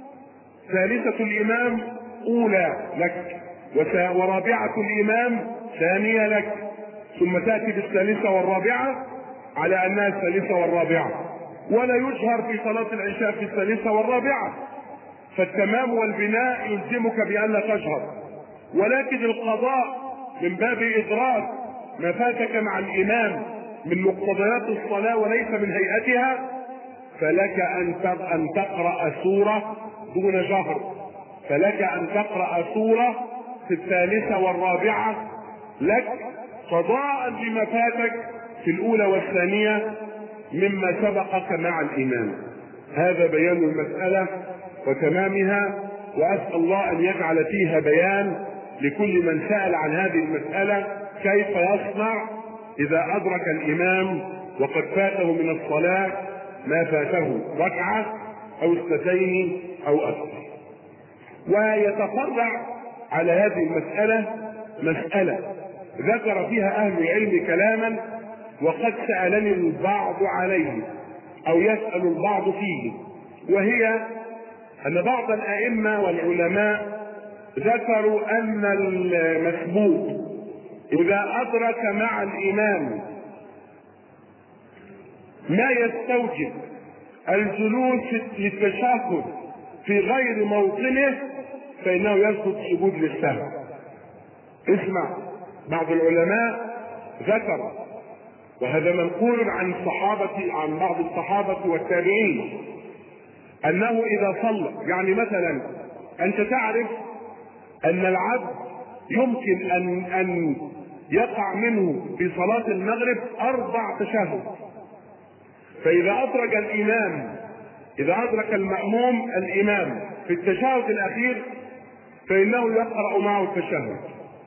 ثالثة الإمام أولى لك ورابعة الإمام ثانية لك، ثم تأتي بالثالثة والرابعة على أنها الثالثة والرابعة. ولا يجهر في صلاة العشاء في الثالثة والرابعة، فالتمام والبناء يلزمك بأن لا تجهر، ولكن القضاء من باب إدراك ما فاتك مع الإمام من مقتضيات الصلاة وليس من هيئتها، فلك أن تقرأ سورة دون جهر، فلك أن تقرأ سورة في الثالثة والرابعة لك قضاء لما فاتك في الأولى والثانية مما سبقك مع الإمام. هذا بيان المسألة وتمامها، وأسأل الله أن يجعل فيها بيان لكل من سأل عن هذه المسألة كيف يصنع إذا أدرك الإمام وقد فاته من الصلاة ما فاته ركعة أو اثنتين أو أكثر. ويتفرع على هذه المسألة مسألة ذكر فيها أهل العلم كلاما، وقد سألني البعض عليه أو يسأل البعض فيه، وهي أن بعض الأئمة والعلماء ذكروا أن المسبوق إذا أدرك مع الإمام ما يستوجب الجلوس للتشهد في غير موطنه فإنه يسجد سجود للسهو. اسمع، بعض العلماء ذكر، وهذا منقول عن الصحابة عن بعض الصحابة والتابعين، أنه إذا صلى، يعني مثلا أنت تعرف أن العبد يمكن أن أن يقع منه في صلاة المغرب أربع تشهد، فإذا أدرك الإمام إذا أدرك المأموم الإمام في التشهد الأخير فإنه يقرأ معه التشهد،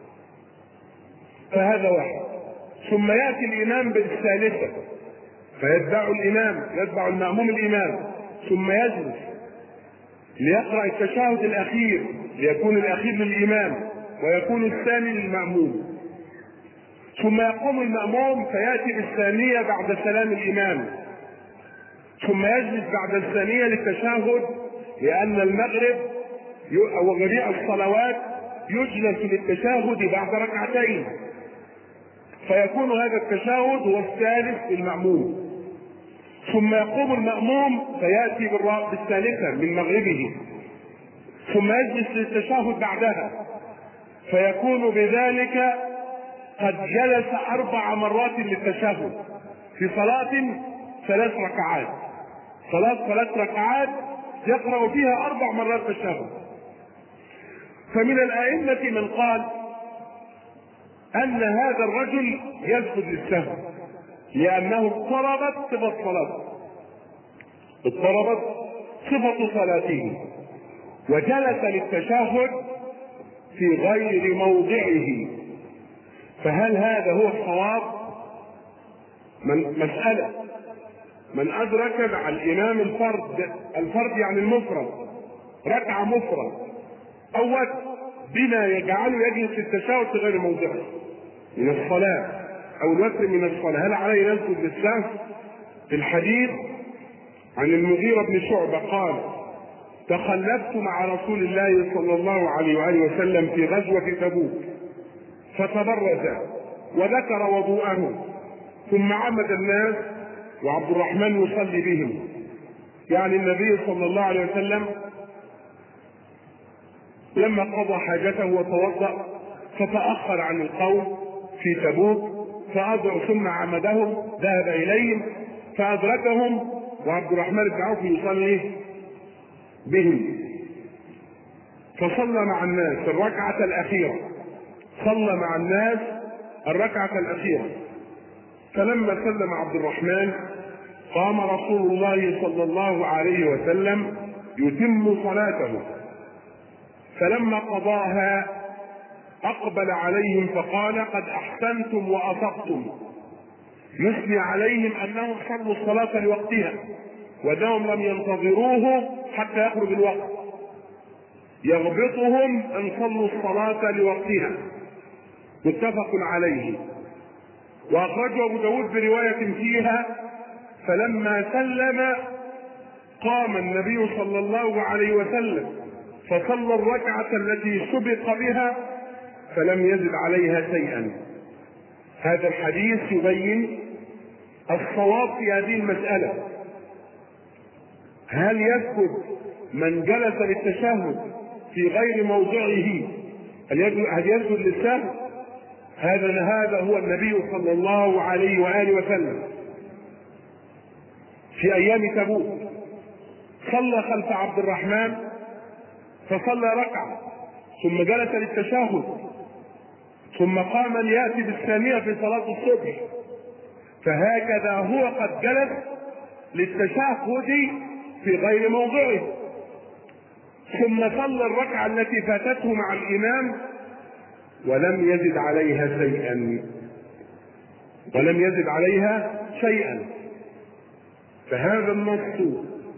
فهذا واحد. ثم يأتي الإمام بالثالثة فيتبع الإمام يتبع المأموم الإمام، ثم يجلس ليقرأ التشهد الأخير ليكون الأخير للإمام ويكون الثاني للمأموم، ثم يقوم المأموم فيأتي بالثانية بعد سلام الإمام، ثم يجلس بعد الثانية للتشهد، لأن المغرب أو جميع الصلوات يجلس للتشهد بعد ركعتين، فيكون هذا التشهد هو الثالث للمأموم، ثم يقوم المأموم فيأتي بالثالثة من مغربه، ثم يجلس للتشهد بعدها، فيكون بذلك قد جلس أربع مرات للتشهد في صلاة ثلاث ركعات، صلاة ثلاث ركعات يقرأ فيها أربع مرات تشهد. فمن الأئمة من قال أن هذا الرجل يسجد للسهو لأنه اضطربت صفة صلاته اضطربت صفة صلاته وجلس للتشهد في غير موضعه. فهل هذا هو الصواب؟ من مسألة من أدرك مع الإمام الفرد الفرد يعني المفرد ركعة مفرد أو وتر بما يجعله يجلس التشهد في غير موضعه من الصلاة أو الوتر من الصلاة، هل عليه يسجد للسهو؟ في الحديث عن المغيرة بن شعبة قال: تخلفت مع رسول الله صلى الله عليه وآله وسلم في غزوة تبوك فتبرز وذكر وضوءه ثم عمد الناس وعبد الرحمن يصلي بهم، يعني النبي صلى الله عليه وسلم لما قضى حاجته وتوضأ فتأخر عن القوم في تبوك فأدرك ثم عمدهم ذهب إليهم فأدركهم وعبد الرحمن بن عوف يصلي بهم، فصلى مع الناس الركعة الأخيرة صلى مع الناس الركعة الأخيرة فلما سلم عبد الرحمن قام رسول الله صلى الله عليه وسلم يتم صلاته، فلما قضاها أقبل عليهم فقال: قد أحسنتم وأصبتم، يثني عليهم أنهم صلوا الصلاة لوقتها ودهم لم ينتظروه حتى يخرج الوقت، يغبطهم أن صلوا الصلاة لوقتها، متفق عليه. وأخرجه أبو داود برواية فيها: فلما سلم قام النبي صلى الله عليه وسلم فصلى الركعة التي سبق بها فلم يزد عليها شيئا. هذا الحديث يبين الصواب في هذه المسألة، هل يسجد من جلس للتشهد في غير موضعه هل يسجد للسهو؟ هذا هذا هو النبي صلى الله عليه وآله وسلم في أيام تبوك صلى خلف عبد الرحمن فصلى ركعة ثم جلس للتشهد ثم قام ليأتي بالثانية في صلاة الصبح، فهكذا هو قد جلس للتشهد في غير موضعه ثم صلى الركعة التي فاتته مع الإمام ولم يزد عليها شيئا ولم يزد عليها شيئا فهذا النص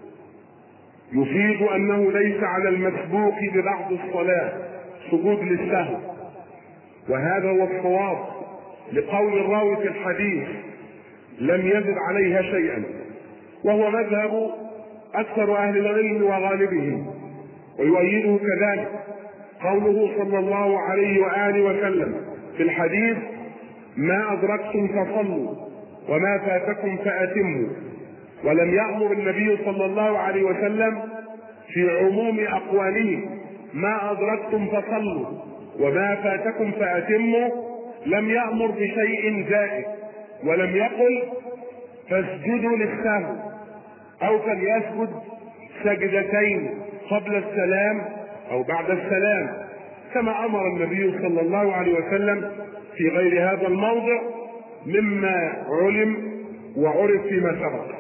يفيد أنه ليس على المسبوق ببعض الصلاة سجود للسهو، وهذا هو الصواب لقول الراوي في الحديث لم يزد عليها شيئا، وهو مذهب أكثر أهل العلم وغالبهم. ويؤيده كذلك قوله صلى الله عليه وآله وسلم في الحديث ما أدركتم فصلوا وما فاتكم فأتموا. ولم يأمر النبي صلى الله عليه وسلم في عموم أقواله ما أدركتم فصلوا وما فاتكم فأتموا، لم يأمر بشيء زائد، ولم يقل فاسجدوا للسهو أو فليسجد سجدتين قبل السلام أو بعد السلام، كما أمر النبي صلى الله عليه وسلم في غير هذا الموضع مما علم وعرف فيما سبق.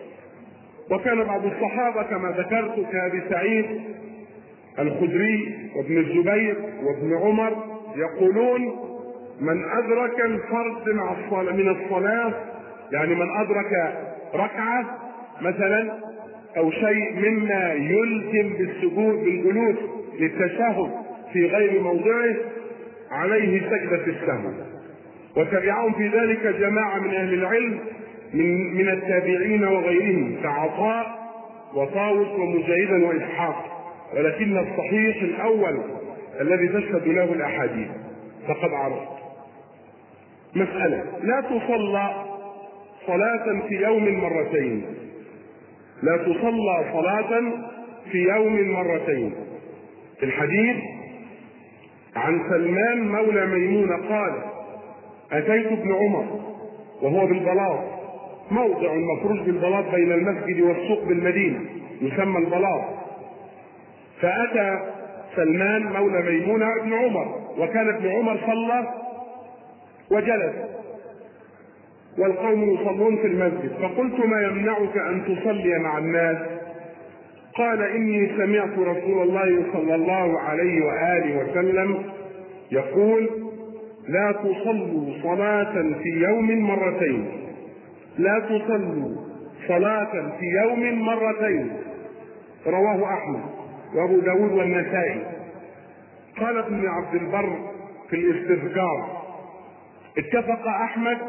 وكان بعض الصحابة كما ذكرت كأبي سعيد الخدري وابن الزبير وابن عمر يقولون من أدرك الفرد مع الصلاة من الصلاة، يعني من أدرك ركعة مثلا أو شيء مما يلزم بالسجود بالجلوس للتشهد في غير موضعه، عليه سجدة السهو. وتبعهم في ذلك جماعة من أهل العلم من, من التابعين وغيرهم كعطاء وطاووس ومجاهدا وإسحاق، ولكن الصحيح الأول الذي تشهد له الأحاديث. فقد عرفت مسألة لا تصلى صلاة في يوم مرتين لا تصلى صلاة في يوم مرتين. في الحديث عن سلمان مولى ميمونة قال أتيت ابن عمر وهو بالبلاط، موضع مفروش بالبلاط بين المسجد والسوق بالمدينة يسمى البلاط، فأتى سلمان مولى ميمونة ابن عمر، وكان ابن عمر صلى وجلس والقوم يصلون في المسجد، فقلت ما يمنعك أن تصلي مع الناس؟ قال إني سمعت رسول الله صلى الله عليه وآله وسلم يقول لا تصلوا صلاة في يوم مرتين لا تصلوا صلاة في يوم مرتين رواه أحمد وأبو داود والنسائي. قال ابن عبد البر في الاستذكار اتفق أحمد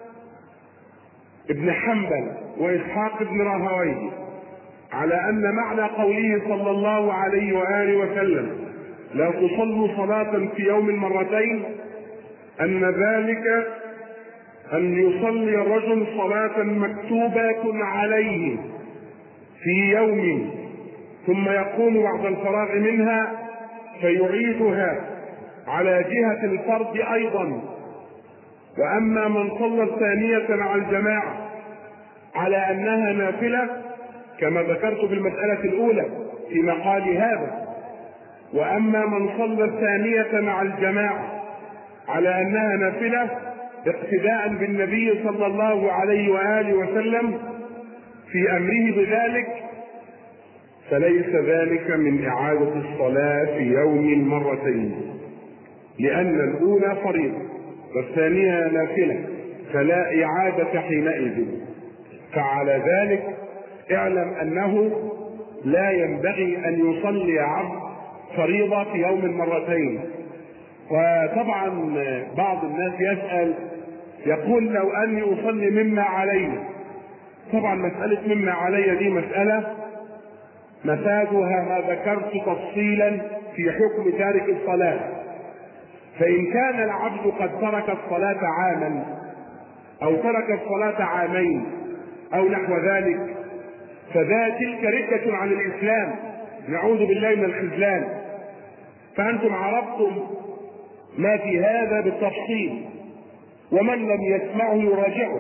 ابن حنبل وإسحاق ابن راهويه على أن معنى قوله صلى الله عليه وآله وسلم لا تصلوا صلاة في يوم مرتين أن ذلك أن يصلي الرجل صلاة مكتوبة عليه في يوم ثم يقوم بعد الفراغ منها فيعيدها على جهة الفرض أيضا. وأما من صلى الثانية مع الجماعة على أنها نافلة كما ذكرت في المسألة الأولى في مقال هذا، وأما من صلى الثانية مع الجماعة على أنها نافلة اقتداء بالنبي صلى الله عليه وآله وسلم في أمره بذلك، فليس ذلك من إعادة الصلاة في يوم مرتين، لأن الأولى فريضة والثانية نافلة فلا إعادة حينئذ. فعلى ذلك اعلم أنه لا ينبغي أن يصلي عبد فريضة في يوم مرتين. وطبعا بعض الناس يسأل يقول لو أني أصلي مما علي، طبعا مسألة مما علي دي مسألة مفادها ما ذكرت تفصيلا في حكم تارك الصلاة. فإن كان العبد قد ترك الصلاة عاما أو ترك الصلاة عامين أو نحو ذلك فذا تلك ردة عن الإسلام، نعوذ بالله من الخذلان. فأنتم عرفتم ما في هذا بالتفصيل، ومن لم يسمعه يراجعه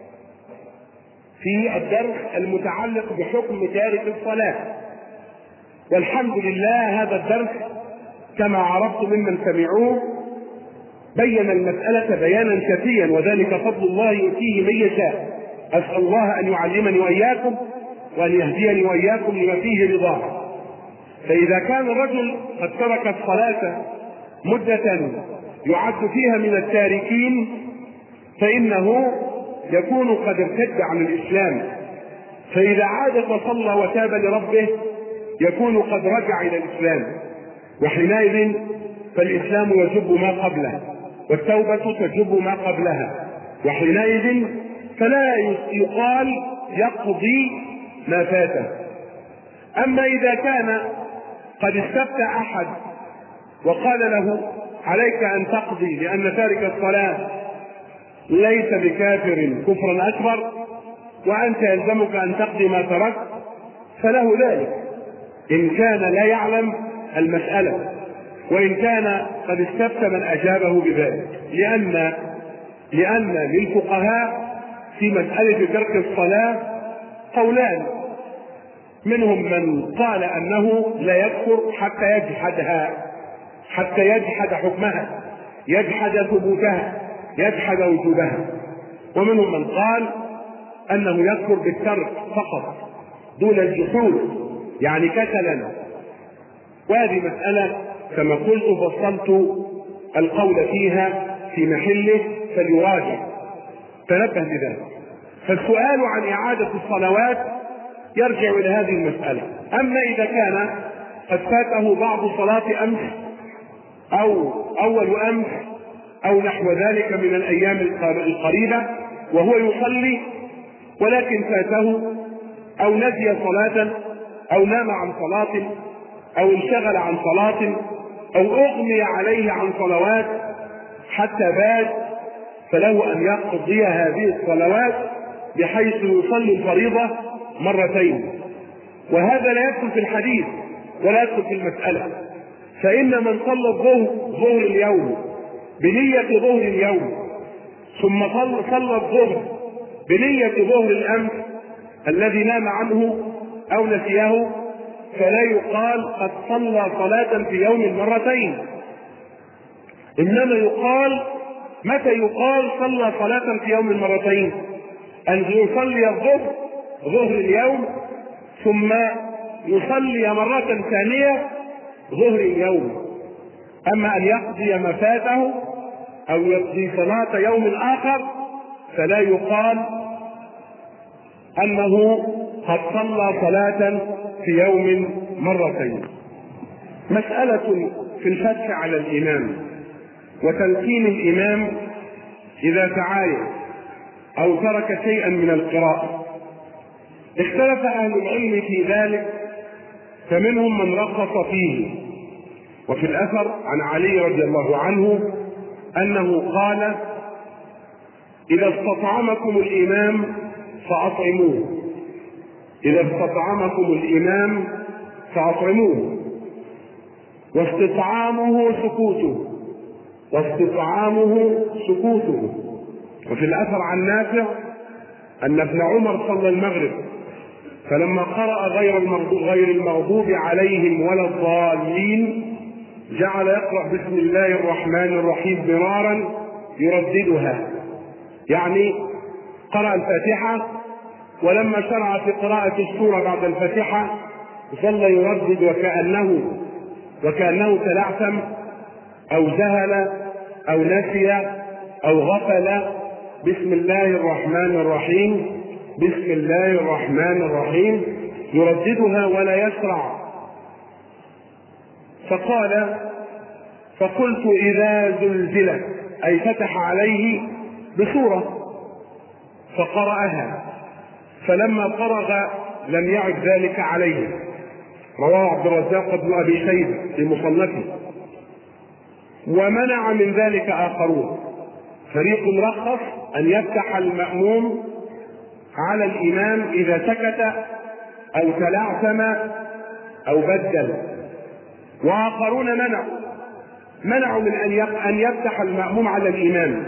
في الدرس المتعلق بحكم تارك الصلاة. والحمد لله هذا الدرس كما عرفت ممن سمعوه بين المسألة بيانا كافيا، وذلك فضل الله يؤتيه من يشاء. أسأل الله أن يعلمني وإياكم وأن يهديني وإياكم لما فيه رضاه. فإذا كان الرجل قد ترك الصلاة مدة يعد فيها من التاركين فإنه يكون قد ارتد عن الإسلام، فإذا عاد فصلى وتاب لربه يكون قد رجع إلى الإسلام، وحينئذ فالإسلام يجب ما قبله والتوبة تجب ما قبلها، وحينئذ فلا يقال يقضي ما فاته. أما إذا كان قد استفتى أحد وقال له عليك أن تقضي لأن تارك الصلاة ليس بكافر كفرا أكبر وأنت يلزمك أن تقضي ما تركت، فله ذلك إن كان لا يعلم المسألة، وإن كان قد استفتى من أجابه بذلك، لأن لأن للفقهاء في مسألة ترك الصلاة قولان، منهم من قال أنه لا يكفر حتى يجحدها، حتى يجحد حكمها، يجحد ثبوتها، يجحد وجوبها، ومنهم من قال أنه يكفر بالترك فقط دون الجحود، يعني كسلا. وهذه مسألة كما قلت فصلت القول فيها في محله فليراجع، تنبه لذلك. فالسؤال عن إعادة الصلوات يرجع إلى هذه المسألة. أما إذا كان قد فاته بعض صلاة أمس أو أول أمس أو نحو ذلك من الأيام القريبة وهو يصلي ولكن فاته أو نسي صلاة أو نام عن صلاة أو انشغل عن صلاة أو أغمي عليه عن صلوات حتى بات، فله أن يقضي هذه الصلوات بحيث يصلي الفريضة مرتين. وهذا لا يدخل في الحديث ولا يدخل في المسألة، فإن من صلى الظهر ظهر اليوم بنية ظهر اليوم ثم صلى الظهر بنية ظهر الأمس الذي نام عنه أو نسيه فلا يقال قد صلى صلاة في يوم مرتين، إنما يقال متى يقال صلى صلاة في يوم مرتين؟ أن يصلي الظهر ظهر اليوم ثم يصلي مرة ثانية ظهر اليوم. أما أن يقضي ما فاته أو يقضي صلاة يوم آخر فلا يقال أنه قد صلى صلاة في يوم مرتين. مسألة في الفتح على الإمام وتلقين الإمام إذا تعايا أو ترك شيئا من القراءة. اختلف أهل العلم في ذلك، فمنهم من رخص فيه، وفي الأثر عن علي رضي الله عنه أنه قال: إذا استطعمكم الإمام فأطعموه، إذا استطعمكم الإمام فأطعموه، واستطعامه سكوته، واستطعامه سكوته. وفي الأثر عن نافع أن ابن عمر صلى المغرب فلما قرأ غير المغضوب, غير المغضوب عليهم ولا الضالين جعل يقرأ بسم الله الرحمن الرحيم مرارا يرددها، يعني قرأ الفاتحة ولما شرع في قراءة السورة بعد الفاتحة ظل يردد وكأنه وكأنه تلعثم أو جهل أو نسي أو غفل: بسم الله الرحمن الرحيم، بسم الله الرحمن الرحيم، يرددها ولا يسرع. فقال: فقلت إذا زلزلت، أي فتح عليه بسورة فقرأها، فلما فرغ لم يعد ذلك عليه. رواه عبد الرزاق بن أبي شيبة في مصنفه. ومنع من ذلك آخرون، فريق رخص أن يفتح المأموم على الإمام إذا سكت أو تلعثم أو بدل، وآخرون منعوا منعوا من أن يفتح المأموم على الإمام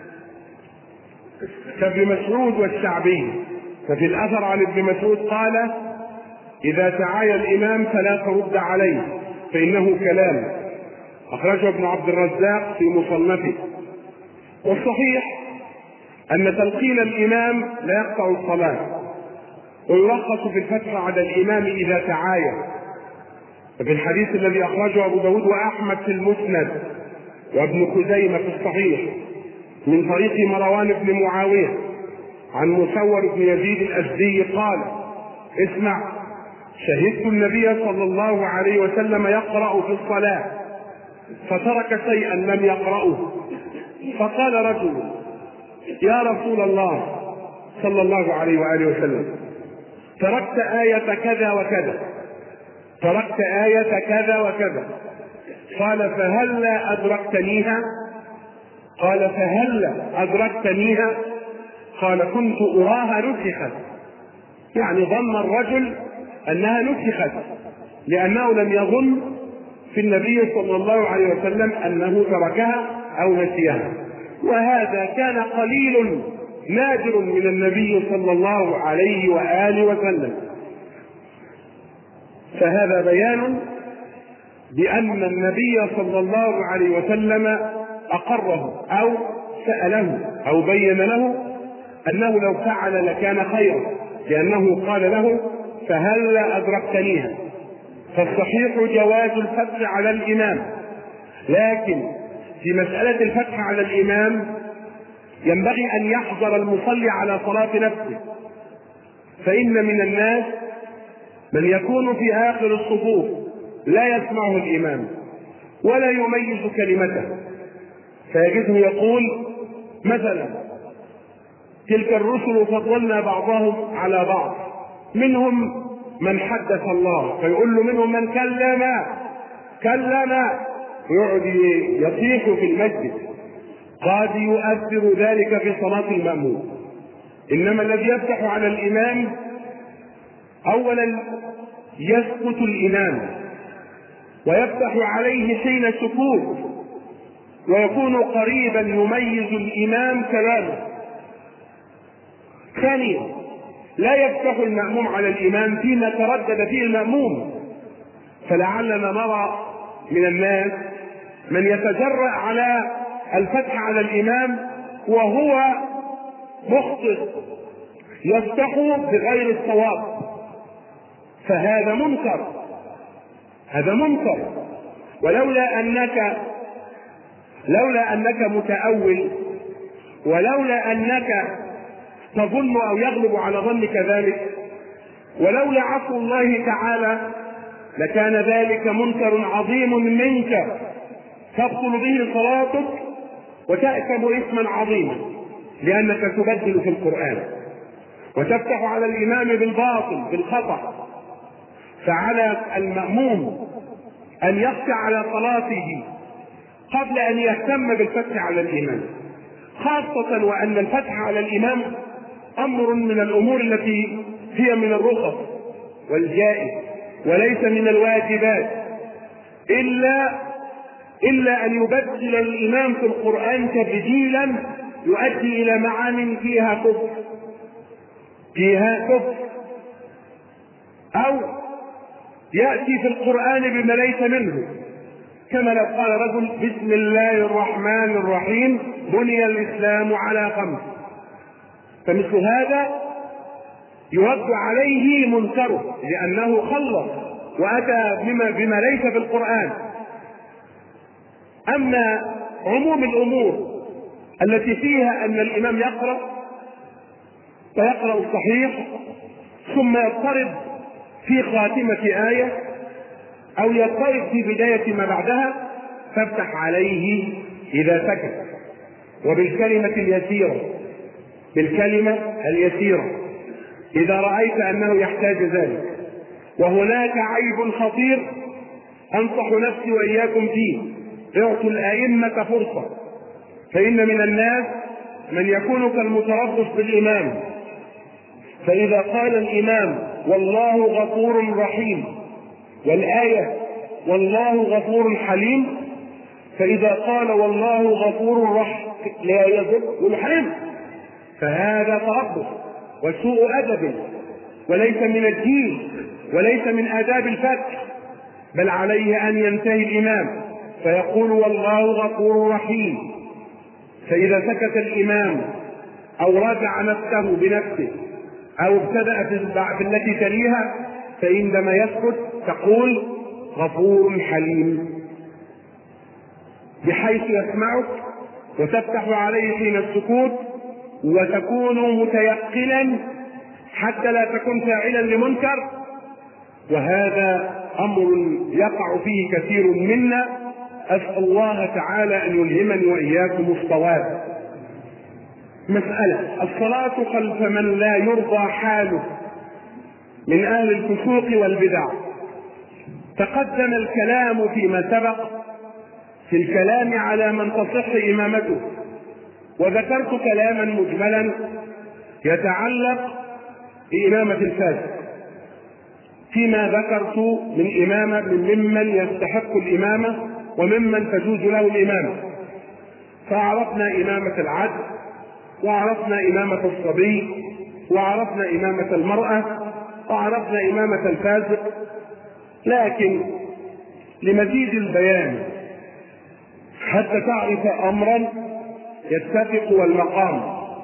كابن مسعود والشعبي. ففي الأثر عن ابن مسعود قال: إذا تعايا الإمام فلا ترد عليه فإنه كلام، أخرجه ابن عبد الرزاق في مصنفه. والصحيح أن تلقين الإمام لا يقطع الصلاة، ويرخص في الفتح على الإمام إذا تعايا. ففي الحديث الذي أخرجه أبو داود وأحمد في المسند وابن خزيمة في الصحيح من طريق مروان بن معاوية عن مسور بن يزيد الأزدي قال: اسمع، شهدت النبي صلى الله عليه وسلم يقرأ في الصلاة فترك شيئا لم يقرأه، فقال رجل: يا رسول الله صلى الله عليه وآله وسلم، تركت آية كذا وكذا، تركت آية كذا وكذا. قال: فهلا أدركتنيها؟ قال: فهلا أدركتنيها؟ قال: كنت أراها نسخت، يعني ظن الرجل أنها نسخت، لأنه لم يظن في النبي صلى الله عليه وسلم أنه تركها أو نسيها، وهذا كان قليل نادر من النبي صلى الله عليه وآله وسلم. فهذا بيان بأن النبي صلى الله عليه وسلم أقره أو سأله أو بين له أنه لو فعل لكان خيرا، لأنه قال له: فهل أدركتنيها؟ فالصحيح جواز الفتح على الإمام، لكن في مسألة الفتح على الإمام ينبغي أن يحذر المصلي على صلاة نفسه، فإن من الناس من يكون في آخر الصفوف لا يسمعه الإمام ولا يميز كلمته، فيجده يقول مثلا: تلك الرسل فضلنا بعضهم على بعض، منهم من حدث الله، فيقول له منهم من كلم كلم، ويقعد يصيح في المسجد. قد يؤثر ذلك في صلاة المأموم. إنما الذي يفتح على الإمام أولا يسكت الإمام ويفتح عليه حين السكوت، ويكون قريبا يميز الإمام كلامه. ثانيا لا يفتح المأموم على الإمام فيما تردد فيه المأموم، فلعلنا نرى من الناس من يتجرأ على الفتح على الإمام وهو مخطئ يفتح بغير الصواب، فهذا منكر، هذا منكر. ولولا أنك لولا أنك متأول، ولولا أنك تظن أو يغلب على ظنك ذلك، ولولا عفو الله تعالى لكان ذلك منكر عظيم منك تبطل به صلاتك وتأكب إثما عظيما، لأنك تبدل في القرآن وتفتح على الإمام بالباطل بالخطأ. فعلى المأموم أن يخشى على صلاته قبل أن يهتم بالفتح على الإمام، خاصة وأن الفتح على الإمام أمر من الأمور التي هي من الرخص والجائز وليس من الواجبات، إلا إلا أن يبدل الإمام في القرآن تبديلا يؤدي إلى معان فيها كفر فيها كفر أو يأتي في القرآن بما ليس منه، كما لو قال رجل: بسم الله الرحمن الرحيم بني الإسلام على خمس، فمثل هذا يرد عليه منكره لأنه خلص وأتى بما, بما ليس في القرآن. أما عموم الأمور التي فيها أن الإمام يقرأ فيقرأ الصحيح ثم يضطرب في خاتمة آية أو يضطرب في بداية ما بعدها، فافتح عليه إذا سكت وبالكلمة اليسيرة بالكلمة اليسيرة إذا رأيت أنه يحتاج ذلك. وهناك عيب خطير أنصح نفسي وإياكم فيه: اعطوا الأئمة فرصة، فإن من الناس من يكون كالمتربص بالإمام، فإذا قال الإمام والله غفور رحيم والآية والله غفور حليم، فإذا قال والله غفور رحيم لا يزل الحليم، فهذا تربص وسوء أدب وليس من الدين وليس من آداب الفتح، بل عليه أن ينتهي الإمام فيقول والله غفور رحيم. فإذا سكت الإمام أو راجع نفسه بنفسه أو ابتدأ في التي تليها، فعندما يسكت تقول غفور حليم. بحيث يسمعك وتفتح عليه حين السكوت، وتكون متيقنا حتى لا تكون فاعلا لمنكر. وهذا امر يقع فيه كثير منا، اسال الله تعالى ان يلهمني واياكم الصواب. مسألة الصلاة خلف من لا يرضى حاله من اهل الفسوق والبدع. تقدم الكلام فيما سبق في الكلام على من تصح امامته، وذكرت كلاما مجملا يتعلق بإمامة الفاسق فيما ذكرت من إمامة من ممن يستحق الإمامة وممن تجوز له الإمامة. فعرفنا إمامة العدل، وعرفنا إمامة الصبي، وعرفنا إمامة المرأة، وعرفنا إمامة الفاسق. لكن لمزيد البيان حتى تعرف أمرا يتفق والمقام،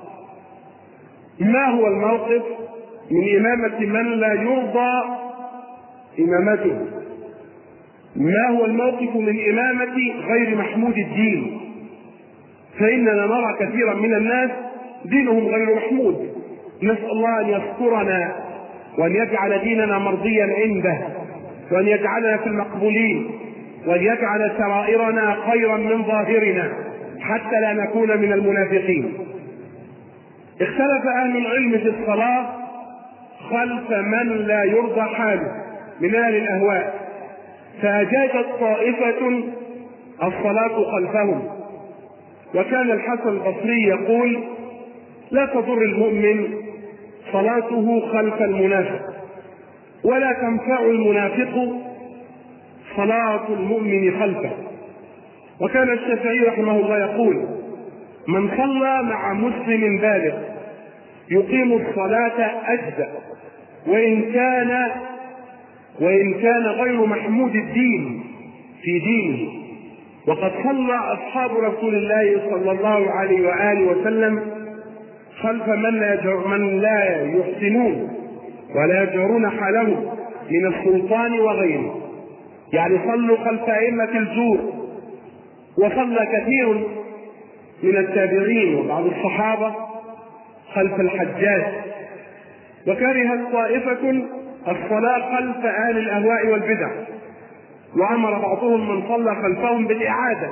ما هو الموقف من إمامة من لا يرضى إمامته؟ ما هو الموقف من إمامة غير محمود الدين؟ فإننا نرى كثيرا من الناس دينهم غير محمود. نسأل الله أن يسترنا وأن يجعل ديننا مرضيا عنده، وأن يجعلنا في المقبولين، وأن يجعل سرائرنا خيرا من ظاهرنا حتى لا نكون من المنافقين. اختلف أهل العلم في الصلاة خلف من لا يرضى حاله من أهل الأهواء، فأجازت طائفة الصلاة خلفهم. وكان الحسن البصري يقول: لا تضر المؤمن صلاته خلف المنافق، ولا تنفع المنافق صلاة المؤمن خلفه. وكان الشافعي رحمه الله يقول: من صلى مع مسلم بالغ يقيم الصلاة أجزأ، وإن كان وإن كان غير محمود الدين في دينه. وقد صلى أصحاب رسول الله صلى الله عليه وآله وسلم خلف من لا من لا يحسنون ولا يجهرون حاله من السلطان وغيره، يعني صلوا خلف أئمة الزور. وصلى كثير من التابعين وبعض الصحابة خلف الحجاج. وكرهت طائفة الصلاة خلف أهل الأهواء والبدع، وأمر بعضهم من صلى خلفهم بالإعادة.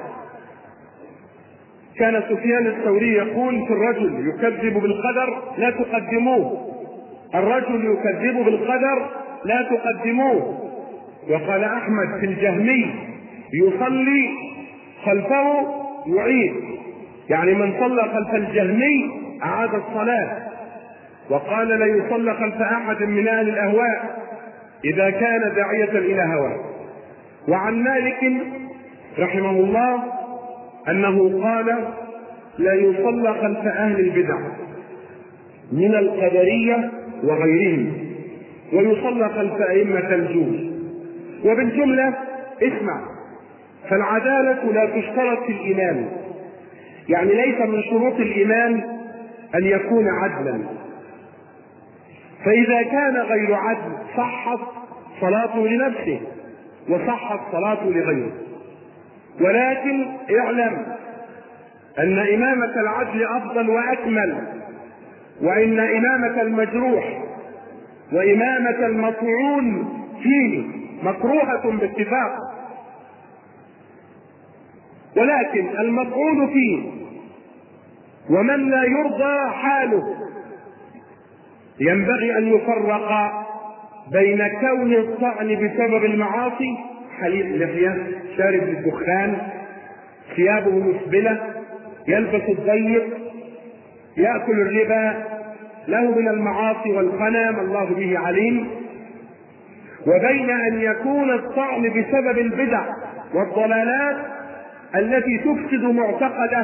كان سفيان الثوري يقول في الرجل يكذب بالقدر لا تقدموه، الرجل يكذب بالقدر لا تقدموه. وقال أحمد في الجهمي يصلي خلفه يعيد، يعني من صلى خلف الجهمي أعاد الصلاة. وقال لا يصلى خلف أحد من أهل الأهواء إذا كان داعية إلى هواه. وعن مالك رحمه الله أنه قال: لا يصلى خلف أهل البدع من القدرية وغيرهم، ويصلى خلف أئمة الزور. وبالجملة اسمع، فالعدالة لا تشترط في الإمام، يعني ليس من شروط الإمام أن يكون عدلا، فإذا كان غير عدل صحت صلاته لنفسه وصحت صلاته لغيره. ولكن اعلم أن إمامة العدل أفضل وأكمل، وإن إمامة المجروح وإمامة المطعون فيه مكروهة باتفاق. ولكن المطعون فيه ومن لا يرضى حاله ينبغي أن يفرق بين كون الطعن بسبب المعاصي، حليق لحية، شارب للدخان، ثيابه مسبلة، يلبس الضيق، يأكل الربا، له من المعاصي والخنا ما الله به عليم، وبين أن يكون الطعن بسبب البدع والضلالات التي تفسد معتقده،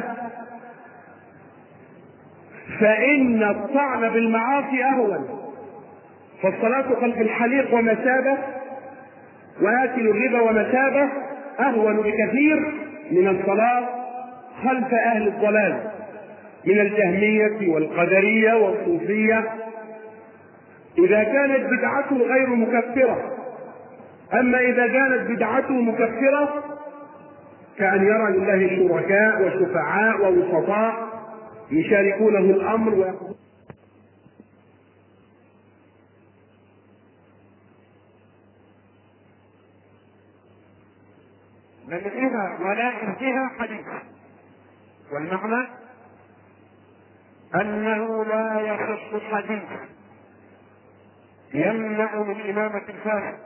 فإن الطعن بالمعاصي أهون. فالصلاة خلف الحليق ومثابة وآكل الربا ومثابة أهون بكثير من الصلاة خلف أهل الضلال من الجهمية والقدرية والصوفية، إذا كانت بدعته غير مكفرة. أما إذا كانت بدعته مكفرة كأن يرى لله شركاء وشفعاء ووسطاء يشاركونه الأمر ويقضون. منعها ولا إنتهى حديث، والمعنى أنه لا يصح حديث يمنع من إمامة الفاسق،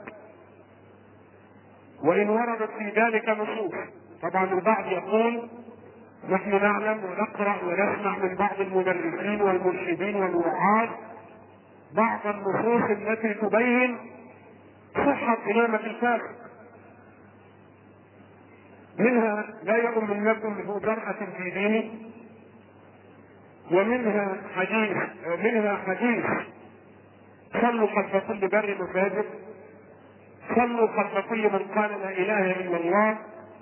وإن وردت في ذلك نصوص. طبعا البعض يقول نحن نعلم ونقرأ ونسمع من بعض المدرسين والمرشدين والوعاظ بعض النصوص التي تبين صحة إمامة الفاسق، منها لا يؤمنكم ذو جرأة في دينه، ومنها حديث منها حديث صلوا خلف كل بر وفاجر، صلوا خلف كل من قال لا اله الا الله.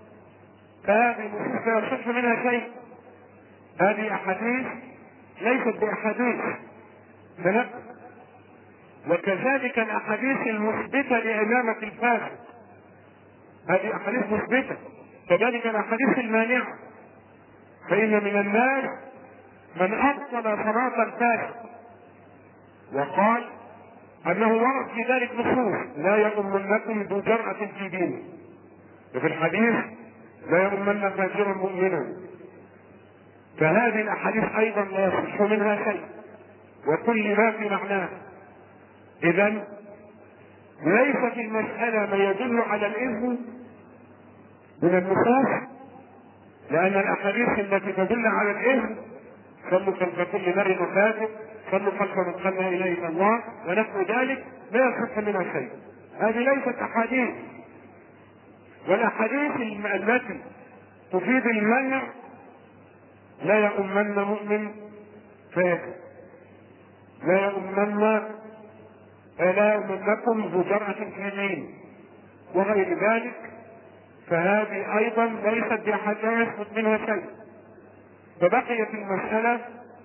فهذه النصوص لا يصح منها شيء، هذه احاديث ليست باحاديث فنقل. وكذلك الاحاديث المثبته لامامه الفاسق هذه احاديث مثبته، كذلك الاحاديث المانعه، فان من الناس من ابطل صلاه الفاسق وقال انه ورد في ذلك نصوص لا يؤمنكم ذو جرأة في دينه، وفي الحديث لا يؤمن فاجرا مؤمنا. فهذه الاحاديث ايضا لا يصح منها شيء وكل ما في معناه. اذا ليس في المسألة ما يدل على الاذن من النصوص، لان الاحاديث التي تدل على الاذن صلوا خلف كل بر وفاجر، صلوا خلف من قال لا اله الا الله ونحو ذلك، لا يصح منها شيء. هذه ليست احاديث، والاحاديث التي تفيد المنع لا يؤمن مؤمن فاسق، لا يؤمن لا يؤمنكم ذو جرأة في دين وغير ذلك، فهذه ايضا ليست باحاديث لا يثبت منها شيء. فبقيت المسألة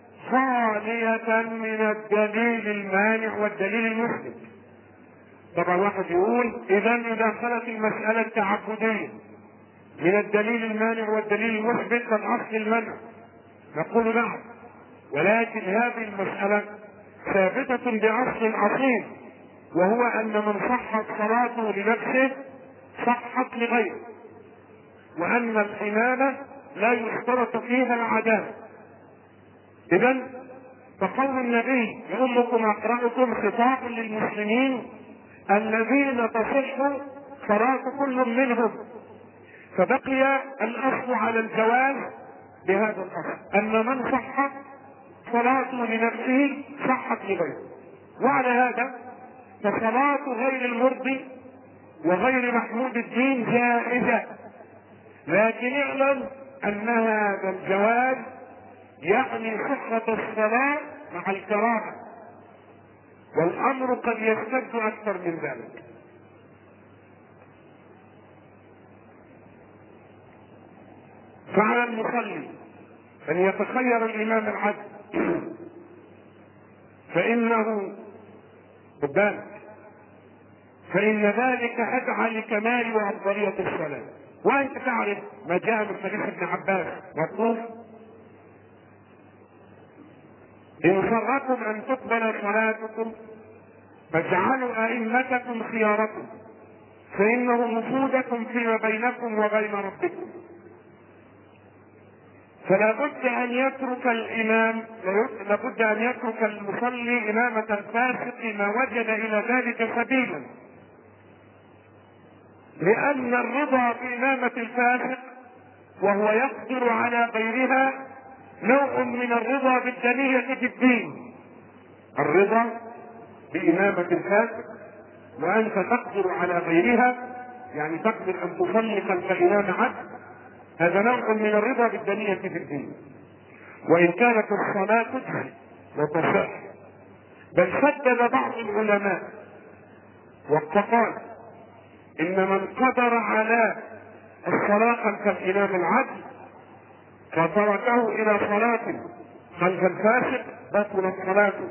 خالية من الدليل المانع والدليل المثبت. طبعا واحد يقول اذا اذا خلت المسألة التعبدية من الدليل المانع والدليل المثبت فالاصل المنع، نقول نعم، ولكن هذه المسألة ثابتة باصل اصيل، وهو ان من صحت صلاته لنفسه صحت لغيره، وان الامامة لا يشترط فيها العدالة. اذا فقول النبي يؤمكم اقرأكم خطاب للمسلمين الذين تصح صلاة كل منهم، فبقي الاصل على الجواز بهذا الاصل ان من صح صلاته لنفسه صحت لغيره. وعلى هذا فصلاة غير المرضي وغير محمود الدين جائزة، لكن اعلم ان هذا الجواز يعني صحة الصلاة مع الكراهة، والامر قد يشتد اكثر من ذلك. فعلى المصلي ان يتخير الامام العدل، فانه قدامك فان ذلك ادعى لكمال وافضلية الصلاة. وانت تعرف ما جاء من حديث ابن عباس مطلوب إن سركم أن تقبل صلاتكم فاجعلوا أئمتكم خياركم فإنه نفوذكم فيما بينكم وبين ربكم. فلا بد أن يترك الإمام لابد أن يترك المصلي إمامة الفاسق ما وجد إلى ذلك سبيلا، لأن الرضا بإمامة الفاسق وهو يقدر على غيرها نوع من الرضا بالدنية في الدين. الرضا بإمامة الفاسق وأنت تقدر على غيرها، يعني تقدر أن تصلي خلف إمام عدل، هذا نوع من الرضا بالدنية في الدين، وإن كانت الصلاة تجزي وتصح. بل شدد بعض العلماء وقال إن من قدر على الصلاة خلف الإمام العدل فتركه إلى صلاة خلف الفاسق بطلت صلاته.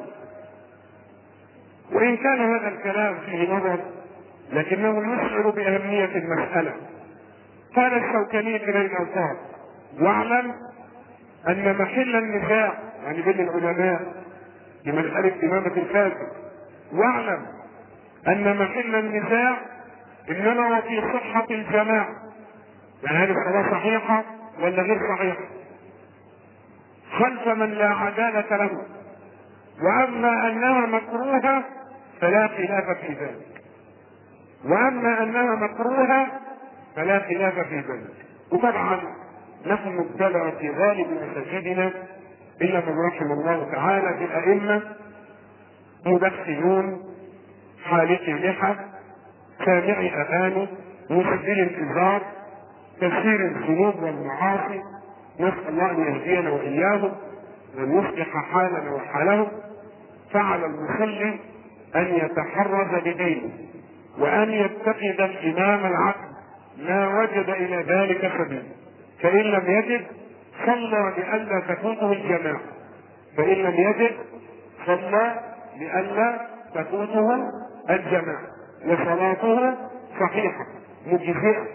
وإن كان هذا الكلام فيه نظر لكنه يشعر بأهمية المسألة، قال الشوكاني في نيل الأوطار: واعلم أن محل النزاع يعني بين العلماء لمسألة إمامة الفاسد، واعلم أن محل النزاع إنما وفي صحة الجماعة، يعني هذه الصلاة صحيحة ولا غير صحيحة، خلف من لا عدالة له، وأما أنها مكروهة فلا خلاف في ذلك، وأما أنها مكروهة فلا خلاف في ذلك. وطبعا نحن نبتلى في غالب مساجدنا إلا من رحم الله تعالى بالأئمة مدخنون، حالقي لحى، سامعي أغاني، مسجل الإنذار، تفسير الذنوب والمعاصي. نسأل الله أن يهدينا وإياهم وأن يصلح حالنا وحالهم. فعلى المصلي أن يتحرز بدينه وأن يتخذ الإمام العدل ما وجد إلى ذلك سبيل، فإن لم يجد صلى لئلا تفوته الجماعة، فإن لم يجد صلى لئلا تفوته الجماعة، وصلاته صحيحة مجزئة.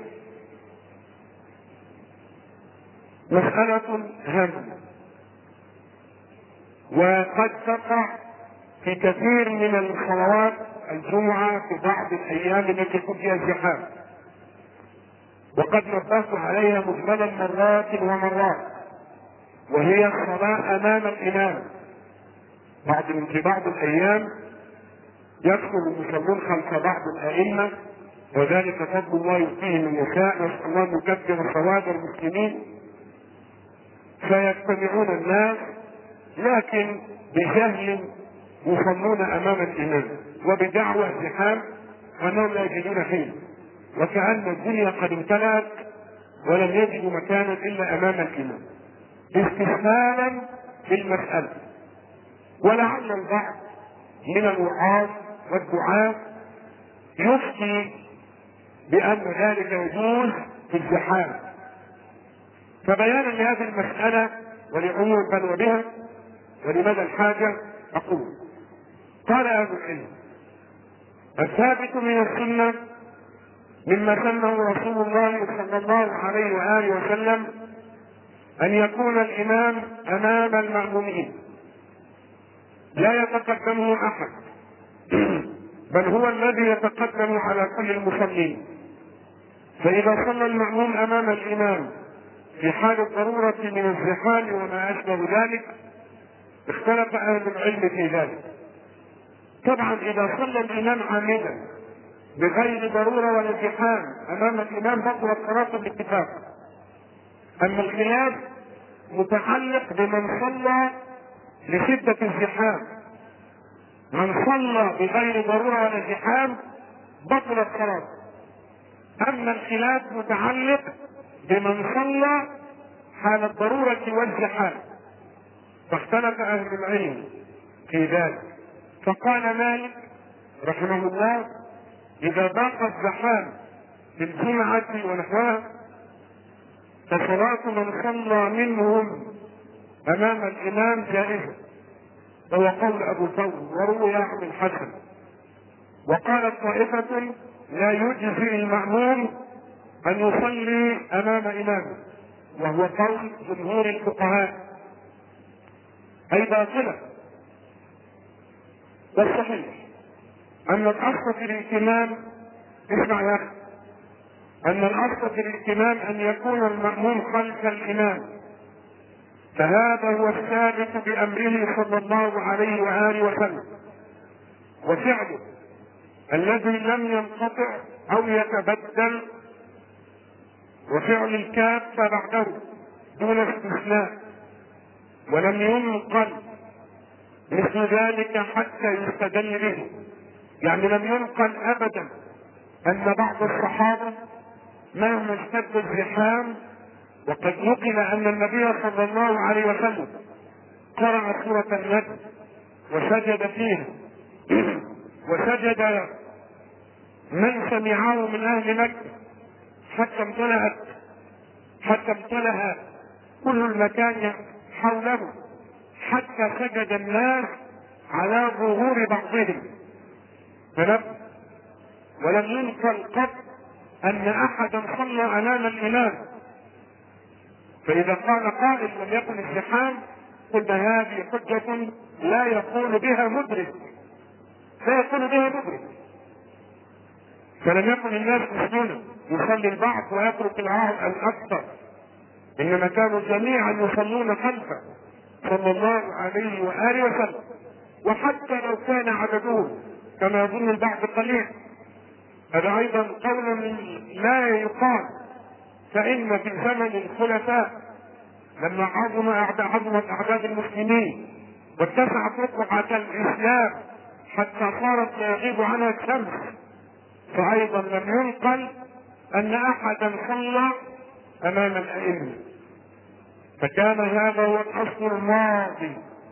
مسألة هامة وقد تقع في كثير من الصلوات الجمعة في بعض الأيام التي يكون فيها ازدحام، وقد نبهت عليها مجملا مرات ومرات، وهي الصلاة أمام الإمام. بعض في بعض الأيام يدخل المصلون خلف بعض الأئمة، وذلك فضل الله يؤتيه من يشاء، نسأل الله أن يكفر صواب المسلمين، فيجتمعون الناس لكن بجهل يصلون أمام الإمام وبدعوى ازدحام وأنهم لا يجدون حين، وكأن الدنيا قد امتلأت ولم يجدوا مكانا إلا أمام الإمام استثناء بالمسألة. ولعل البعض من الوعاظ والدعاة يفتي بأن ذلك يجوز في الزحام. فبيانا لهذه المسألة ولعموم البلوى بها ولمدى الحاجة أقول: قال أهل العلم: الثابت من السنة مما سنه رسول الله صلى الله عليه وآله وسلم أن يكون الإمام أمام المأمومين لا يتقدمه أحد، بل هو الذي يتقدم على كل المصلين. فإذا صلى المأموم أمام الإمام في حال الضرورة من الزحام وما أشبه ذلك اختلف أهل العلم في ذلك. طبعا إذا صلى الإمام عامدا بغير ضرورة ولا زحام أمام الإمام بطل الصلاة باتفاق. أما الخلاف متعلق بمن صلى لشدة الزحام، من صلى بغير ضرورة ولا زحام بطل الصلاة. أما الخلاف متعلق بمن صلى حال الضرورة والزحام، فاختلف أهل العلم في ذلك. فقال مالك رحمه الله: إذا ضاق الزحام في الجمعة ونحوها فصلاة من صلى منهم أمام الإمام جائزة، وهو قول أبو ثور وروي عن الحسن. وقالت طائفة: لا يجزي المأموم أن يصلي أمام إمامه، وهو قول جمهور الفقهاء، أي باطلة. والصحيح أن الأصل في الائتمام، اسمع يا أخي، أن الأصل في الائتمام أن يكون المأموم خلف الإمام، فهذا هو الثابت بأمره صلى الله عليه وآله وسلم، وفعله الذي لم ينقطع أو يتبدل، وفعل الكافة بعده دون استثناء، ولم ينقل مثل ذلك حتى يستدل به. يعني لم ينقل أبدا أن بعض الصحابة مهما اشتد الزحام، وقد نقل أن النبي صلى الله عليه وسلم قرأ سورة النجم وسجد فيها وسجد من سمعه من أهل مكة حتى امتلأت حتى امتلأ كل المكان حوله، حتى سجد الناس على ظهور بعضهم. فنبه ولم ينقل قط أن أحدا صلى أمام الإمام، فإذا قال قائل لم يكن الزحام قلنا هذه حجة لا يقول بها مدرك، لا يقول بها مدرك. فلم يكن الناس مسلمين يصلي البعض ويترك الأكثر، إنما كانوا جميعا يصلون خلفه صلى الله عليه وآله وسلم، وحتى لو كان عددهم كما يظن البعض قليل، هذا أيضا قول لا يقال. فإن في زمن الخلفاء لما عظم عظمت أعداد المسلمين واتسعت رقعة الإسلام حتى صارت لا يغيب عنها الشمس، فأيضا لم ينقل أن أحدا صلى أمام الأئمة. فكان هذا هو الأصل الماضي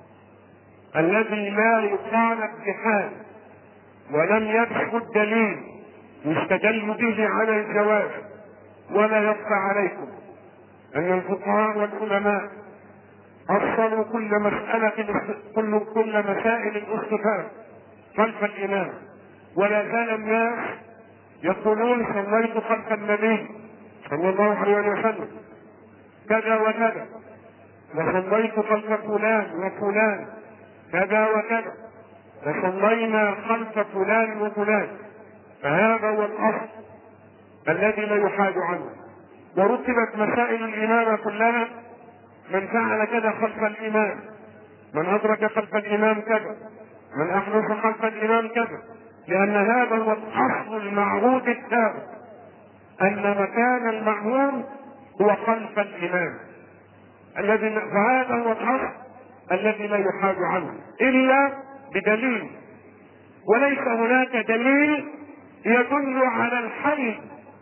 الذي لا يخالف بحال، ولم يثبت دليل يستدل به على الجواز. ولا يخفى عليكم أن الفقهاء والعلماء أصلوا كل مسألة كل كل مسائل الاصطفاف خلف الإمام، ولا زال الناس يقولون صليت خلف النبي صلى الله عليه وسلم كذا وكذا، وصليت خلف فلان وفلان كذا وكذا، وصلينا خلف فلان وفلان. فهذا هو الأصل الذي لا يحاد عنه. ورتبت مسائل الإمامة كلها، من فعل كذا خلف الإمام، من أدرك خلف الإمام كذا، من أحدث خلف الإمام كذا، لأن هذا هو الأصل المعهود الثابت، أن مكان المعهود هو خلف الإمام الذي، فهذا هو الأصل الذي لا يحاد عنه إلا بدليل، وليس هناك دليل يدل على الحي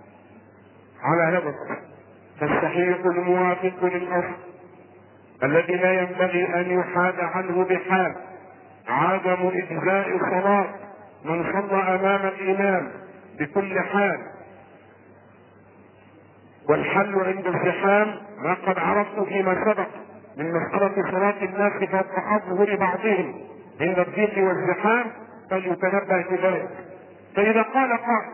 على هذا الأصل. فالصحيح الموافق للأصل الذي لا ينبغي أن يحاد عنه بحال عدم إجزاء صلاة من صلى أمام الإمام بكل حال. والحل عند الزحام ما قد عرفت فيما سبق من مسألة صلاة الناس فوق أظهر بعضهم عند الضيق والزحام، فليتنبه بذلك. فإذا قال قائل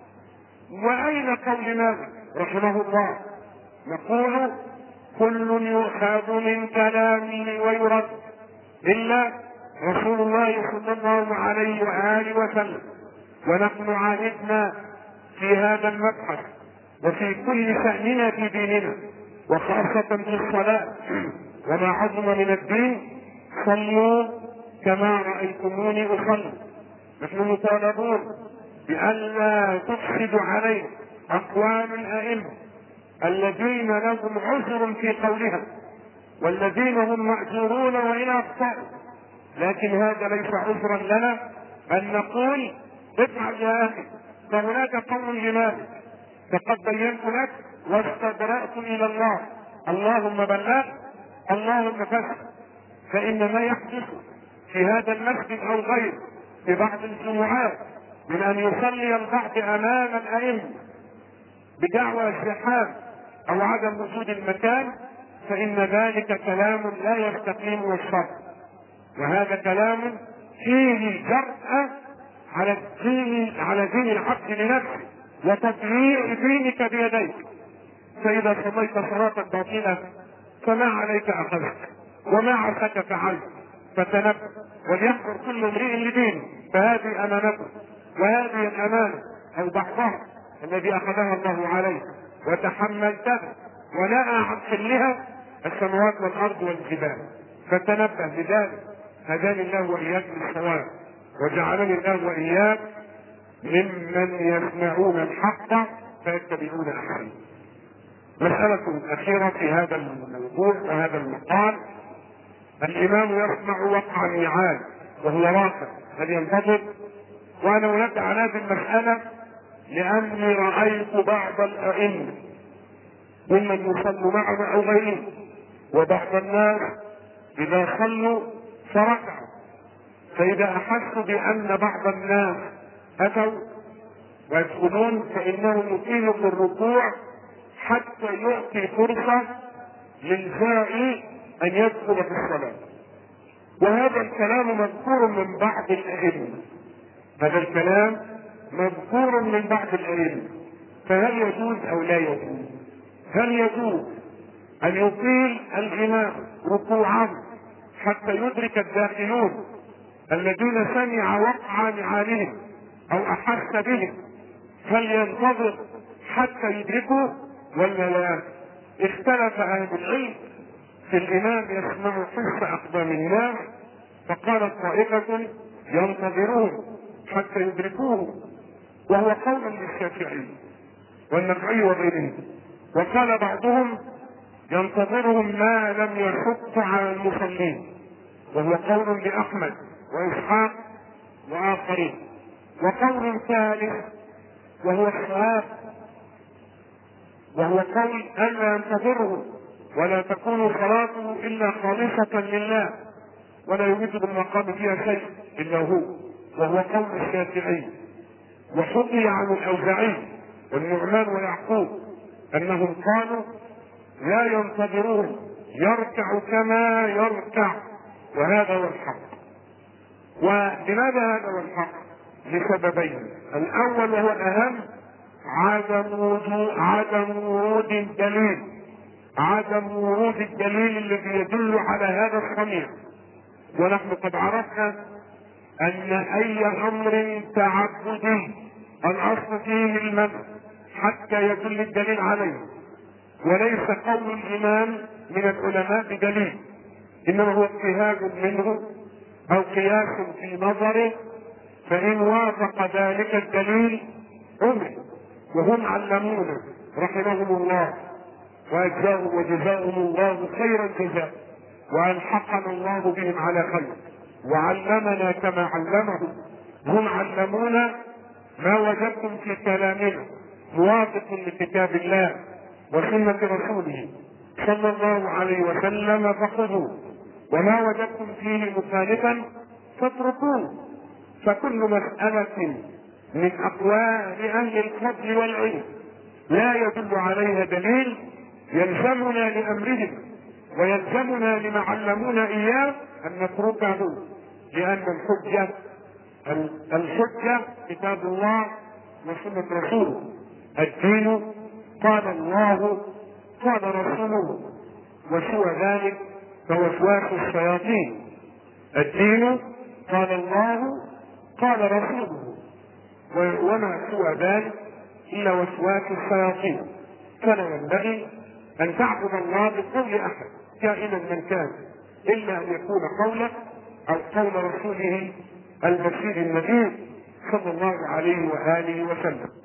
وأين قول مالك رحمه الله؟ نقول كل يؤخذ من كلامه ويرد إلا رسول الله صلى الله عليه وآله وسلم. ونحن عاهدنا في هذا المبحث وفي كل شأننا في ديننا، وخاصة في الصلاة وما عظم من الدين، صلوا كما رأيتموني أصلي. نحن مطالبون بألا تفسد عليه أقوال الأئمة الذين لهم عذر في قولها، والذين هم مأجورون وإن أخطأوا، لكن هذا ليس عذرا لنا أن نقول افعل يا أخي، فهناك قول لمالك فقد بينت لك واستبرأت إلى الله، اللهم بلغ اللهم فسد. فإن ما يحدث في هذا المسجد أو غيره في بعض الجمعات من أن يصلي البعض أمام الأئمة بدعوى الزحام أو عدم وجود المكان، فإن ذلك كلام لا يستقيم والشرع، وهذا كلام فيه جرأة على الدين على دين العبد لنفسه وتضييع دينك بيديك. فإذا صليت صلاة باطلة فما عليك أخذت وما عساك فعلت، فتنبه وليحضر كل امرئ لدينه، فهذه أمانته وهذه الأمانة أو بعضها الذي أخذها الله عليه وتحملتها ونأى عن حلها السماوات والأرض والجبال، فتنبه لذلك. هداني الله وإياك للصواب وجعلني الله وإياك ممن يسمعون الحق فيتبعون أحسنه. مسألة أخيرة في هذا الموضوع وهذا المقال: الإمام يسمع وقع النعال وهو راكع، هل ينتظر؟ وأنا أنبه على هذه المسألة لأني رأيت بعض الأئمة ممن يصلوا معنا أو غيرهم، وبعض الناس إذا صلوا فركعوا، فإذا أحسوا بأن بعض الناس أتوا ويدخلون فإنه يطيل في الركوع حتى يعطي فرصة للجائع أن يدخل في الصلاة. وهذا الكلام مذكور من بعض الأئمة، هذا الكلام مذكور من بعض الأئمة، فهل يجوز أو لا يجوز؟ هل يجوز أن يطيل الإمام ركوعه حتى يدرك الداخلون الذين سمع وقع نعالهم أو أحس بهم، هل ينتظر حتى يدركوا ولا لا؟ اختلف أهل العلم في الإمام يسمع حس أقدام الناس، فقالت طائفة ينتظرون حتى يدركوه، وهو قول للشافعي والنخعي وغيرهم. وقال بعضهم ينتظرهم ما لم يشق على المصلين، وهو قول لأحمد وإسحاق وآخرين. وقول ثالث وهو الصواب، وهو قول ألا ينتظره ولا تكون صلاته إلا خالصة لله ولا يريد بالمقام فيها شيء إلا هو، وهو قول الشافعي. وحكي عن الأوزاعي والنعمان ويعقوب أنهم قالوا لا ينتظرون، يركع كما يركع، وهذا هو الحق. ولماذا هذا هو الحق؟ لسببين. الأول وهو الأهم عدم وجود عدم ورود الدليل عدم ورود الدليل الذي يدل على هذا الصنيع. ونحن قد عرفنا أن أي أمر تعبدي الأصل فيه المنع حتى يدل الدليل عليه، وليس قول الإمام من العلماء بدليل، إنما هو اجتهاد منه أو قياس في نظره، فإن وافق ذلك الدليل أمر. وهم علمونا رحمهم الله وأجزاهم وجزاهم الله خير الجزاء، وألحقنا الله بهم على خير، وعلمنا كما علمهم. هم علمونا ما وجدتم في كلامنا موافق لكتاب الله وسنة رسوله صلى الله عليه وسلم فخذوه، وما وجدتم فيه مخالفا فاتركوه. فكل مسألة من أقوال أهل الفضل والعلم لا يدل عليها دليل يلزمنا لأمرهم ويلزمنا لما علمونا إياه أن نتركه، لأن الحجة الحجة كتاب الله وسنة رسوله. الدين قال الله قال رسوله، وسوى ذلك فوسواس الشياطين. الدين قال الله قال رسوله، وما سوى ذلك إلا وسواس الشياطين. فلا ينبغي أن تعبد الله بقول أحد كائنا من كان، إلا أن يكون قوله أو قول رسوله البشير النذير صلى الله عليه وآله وسلم.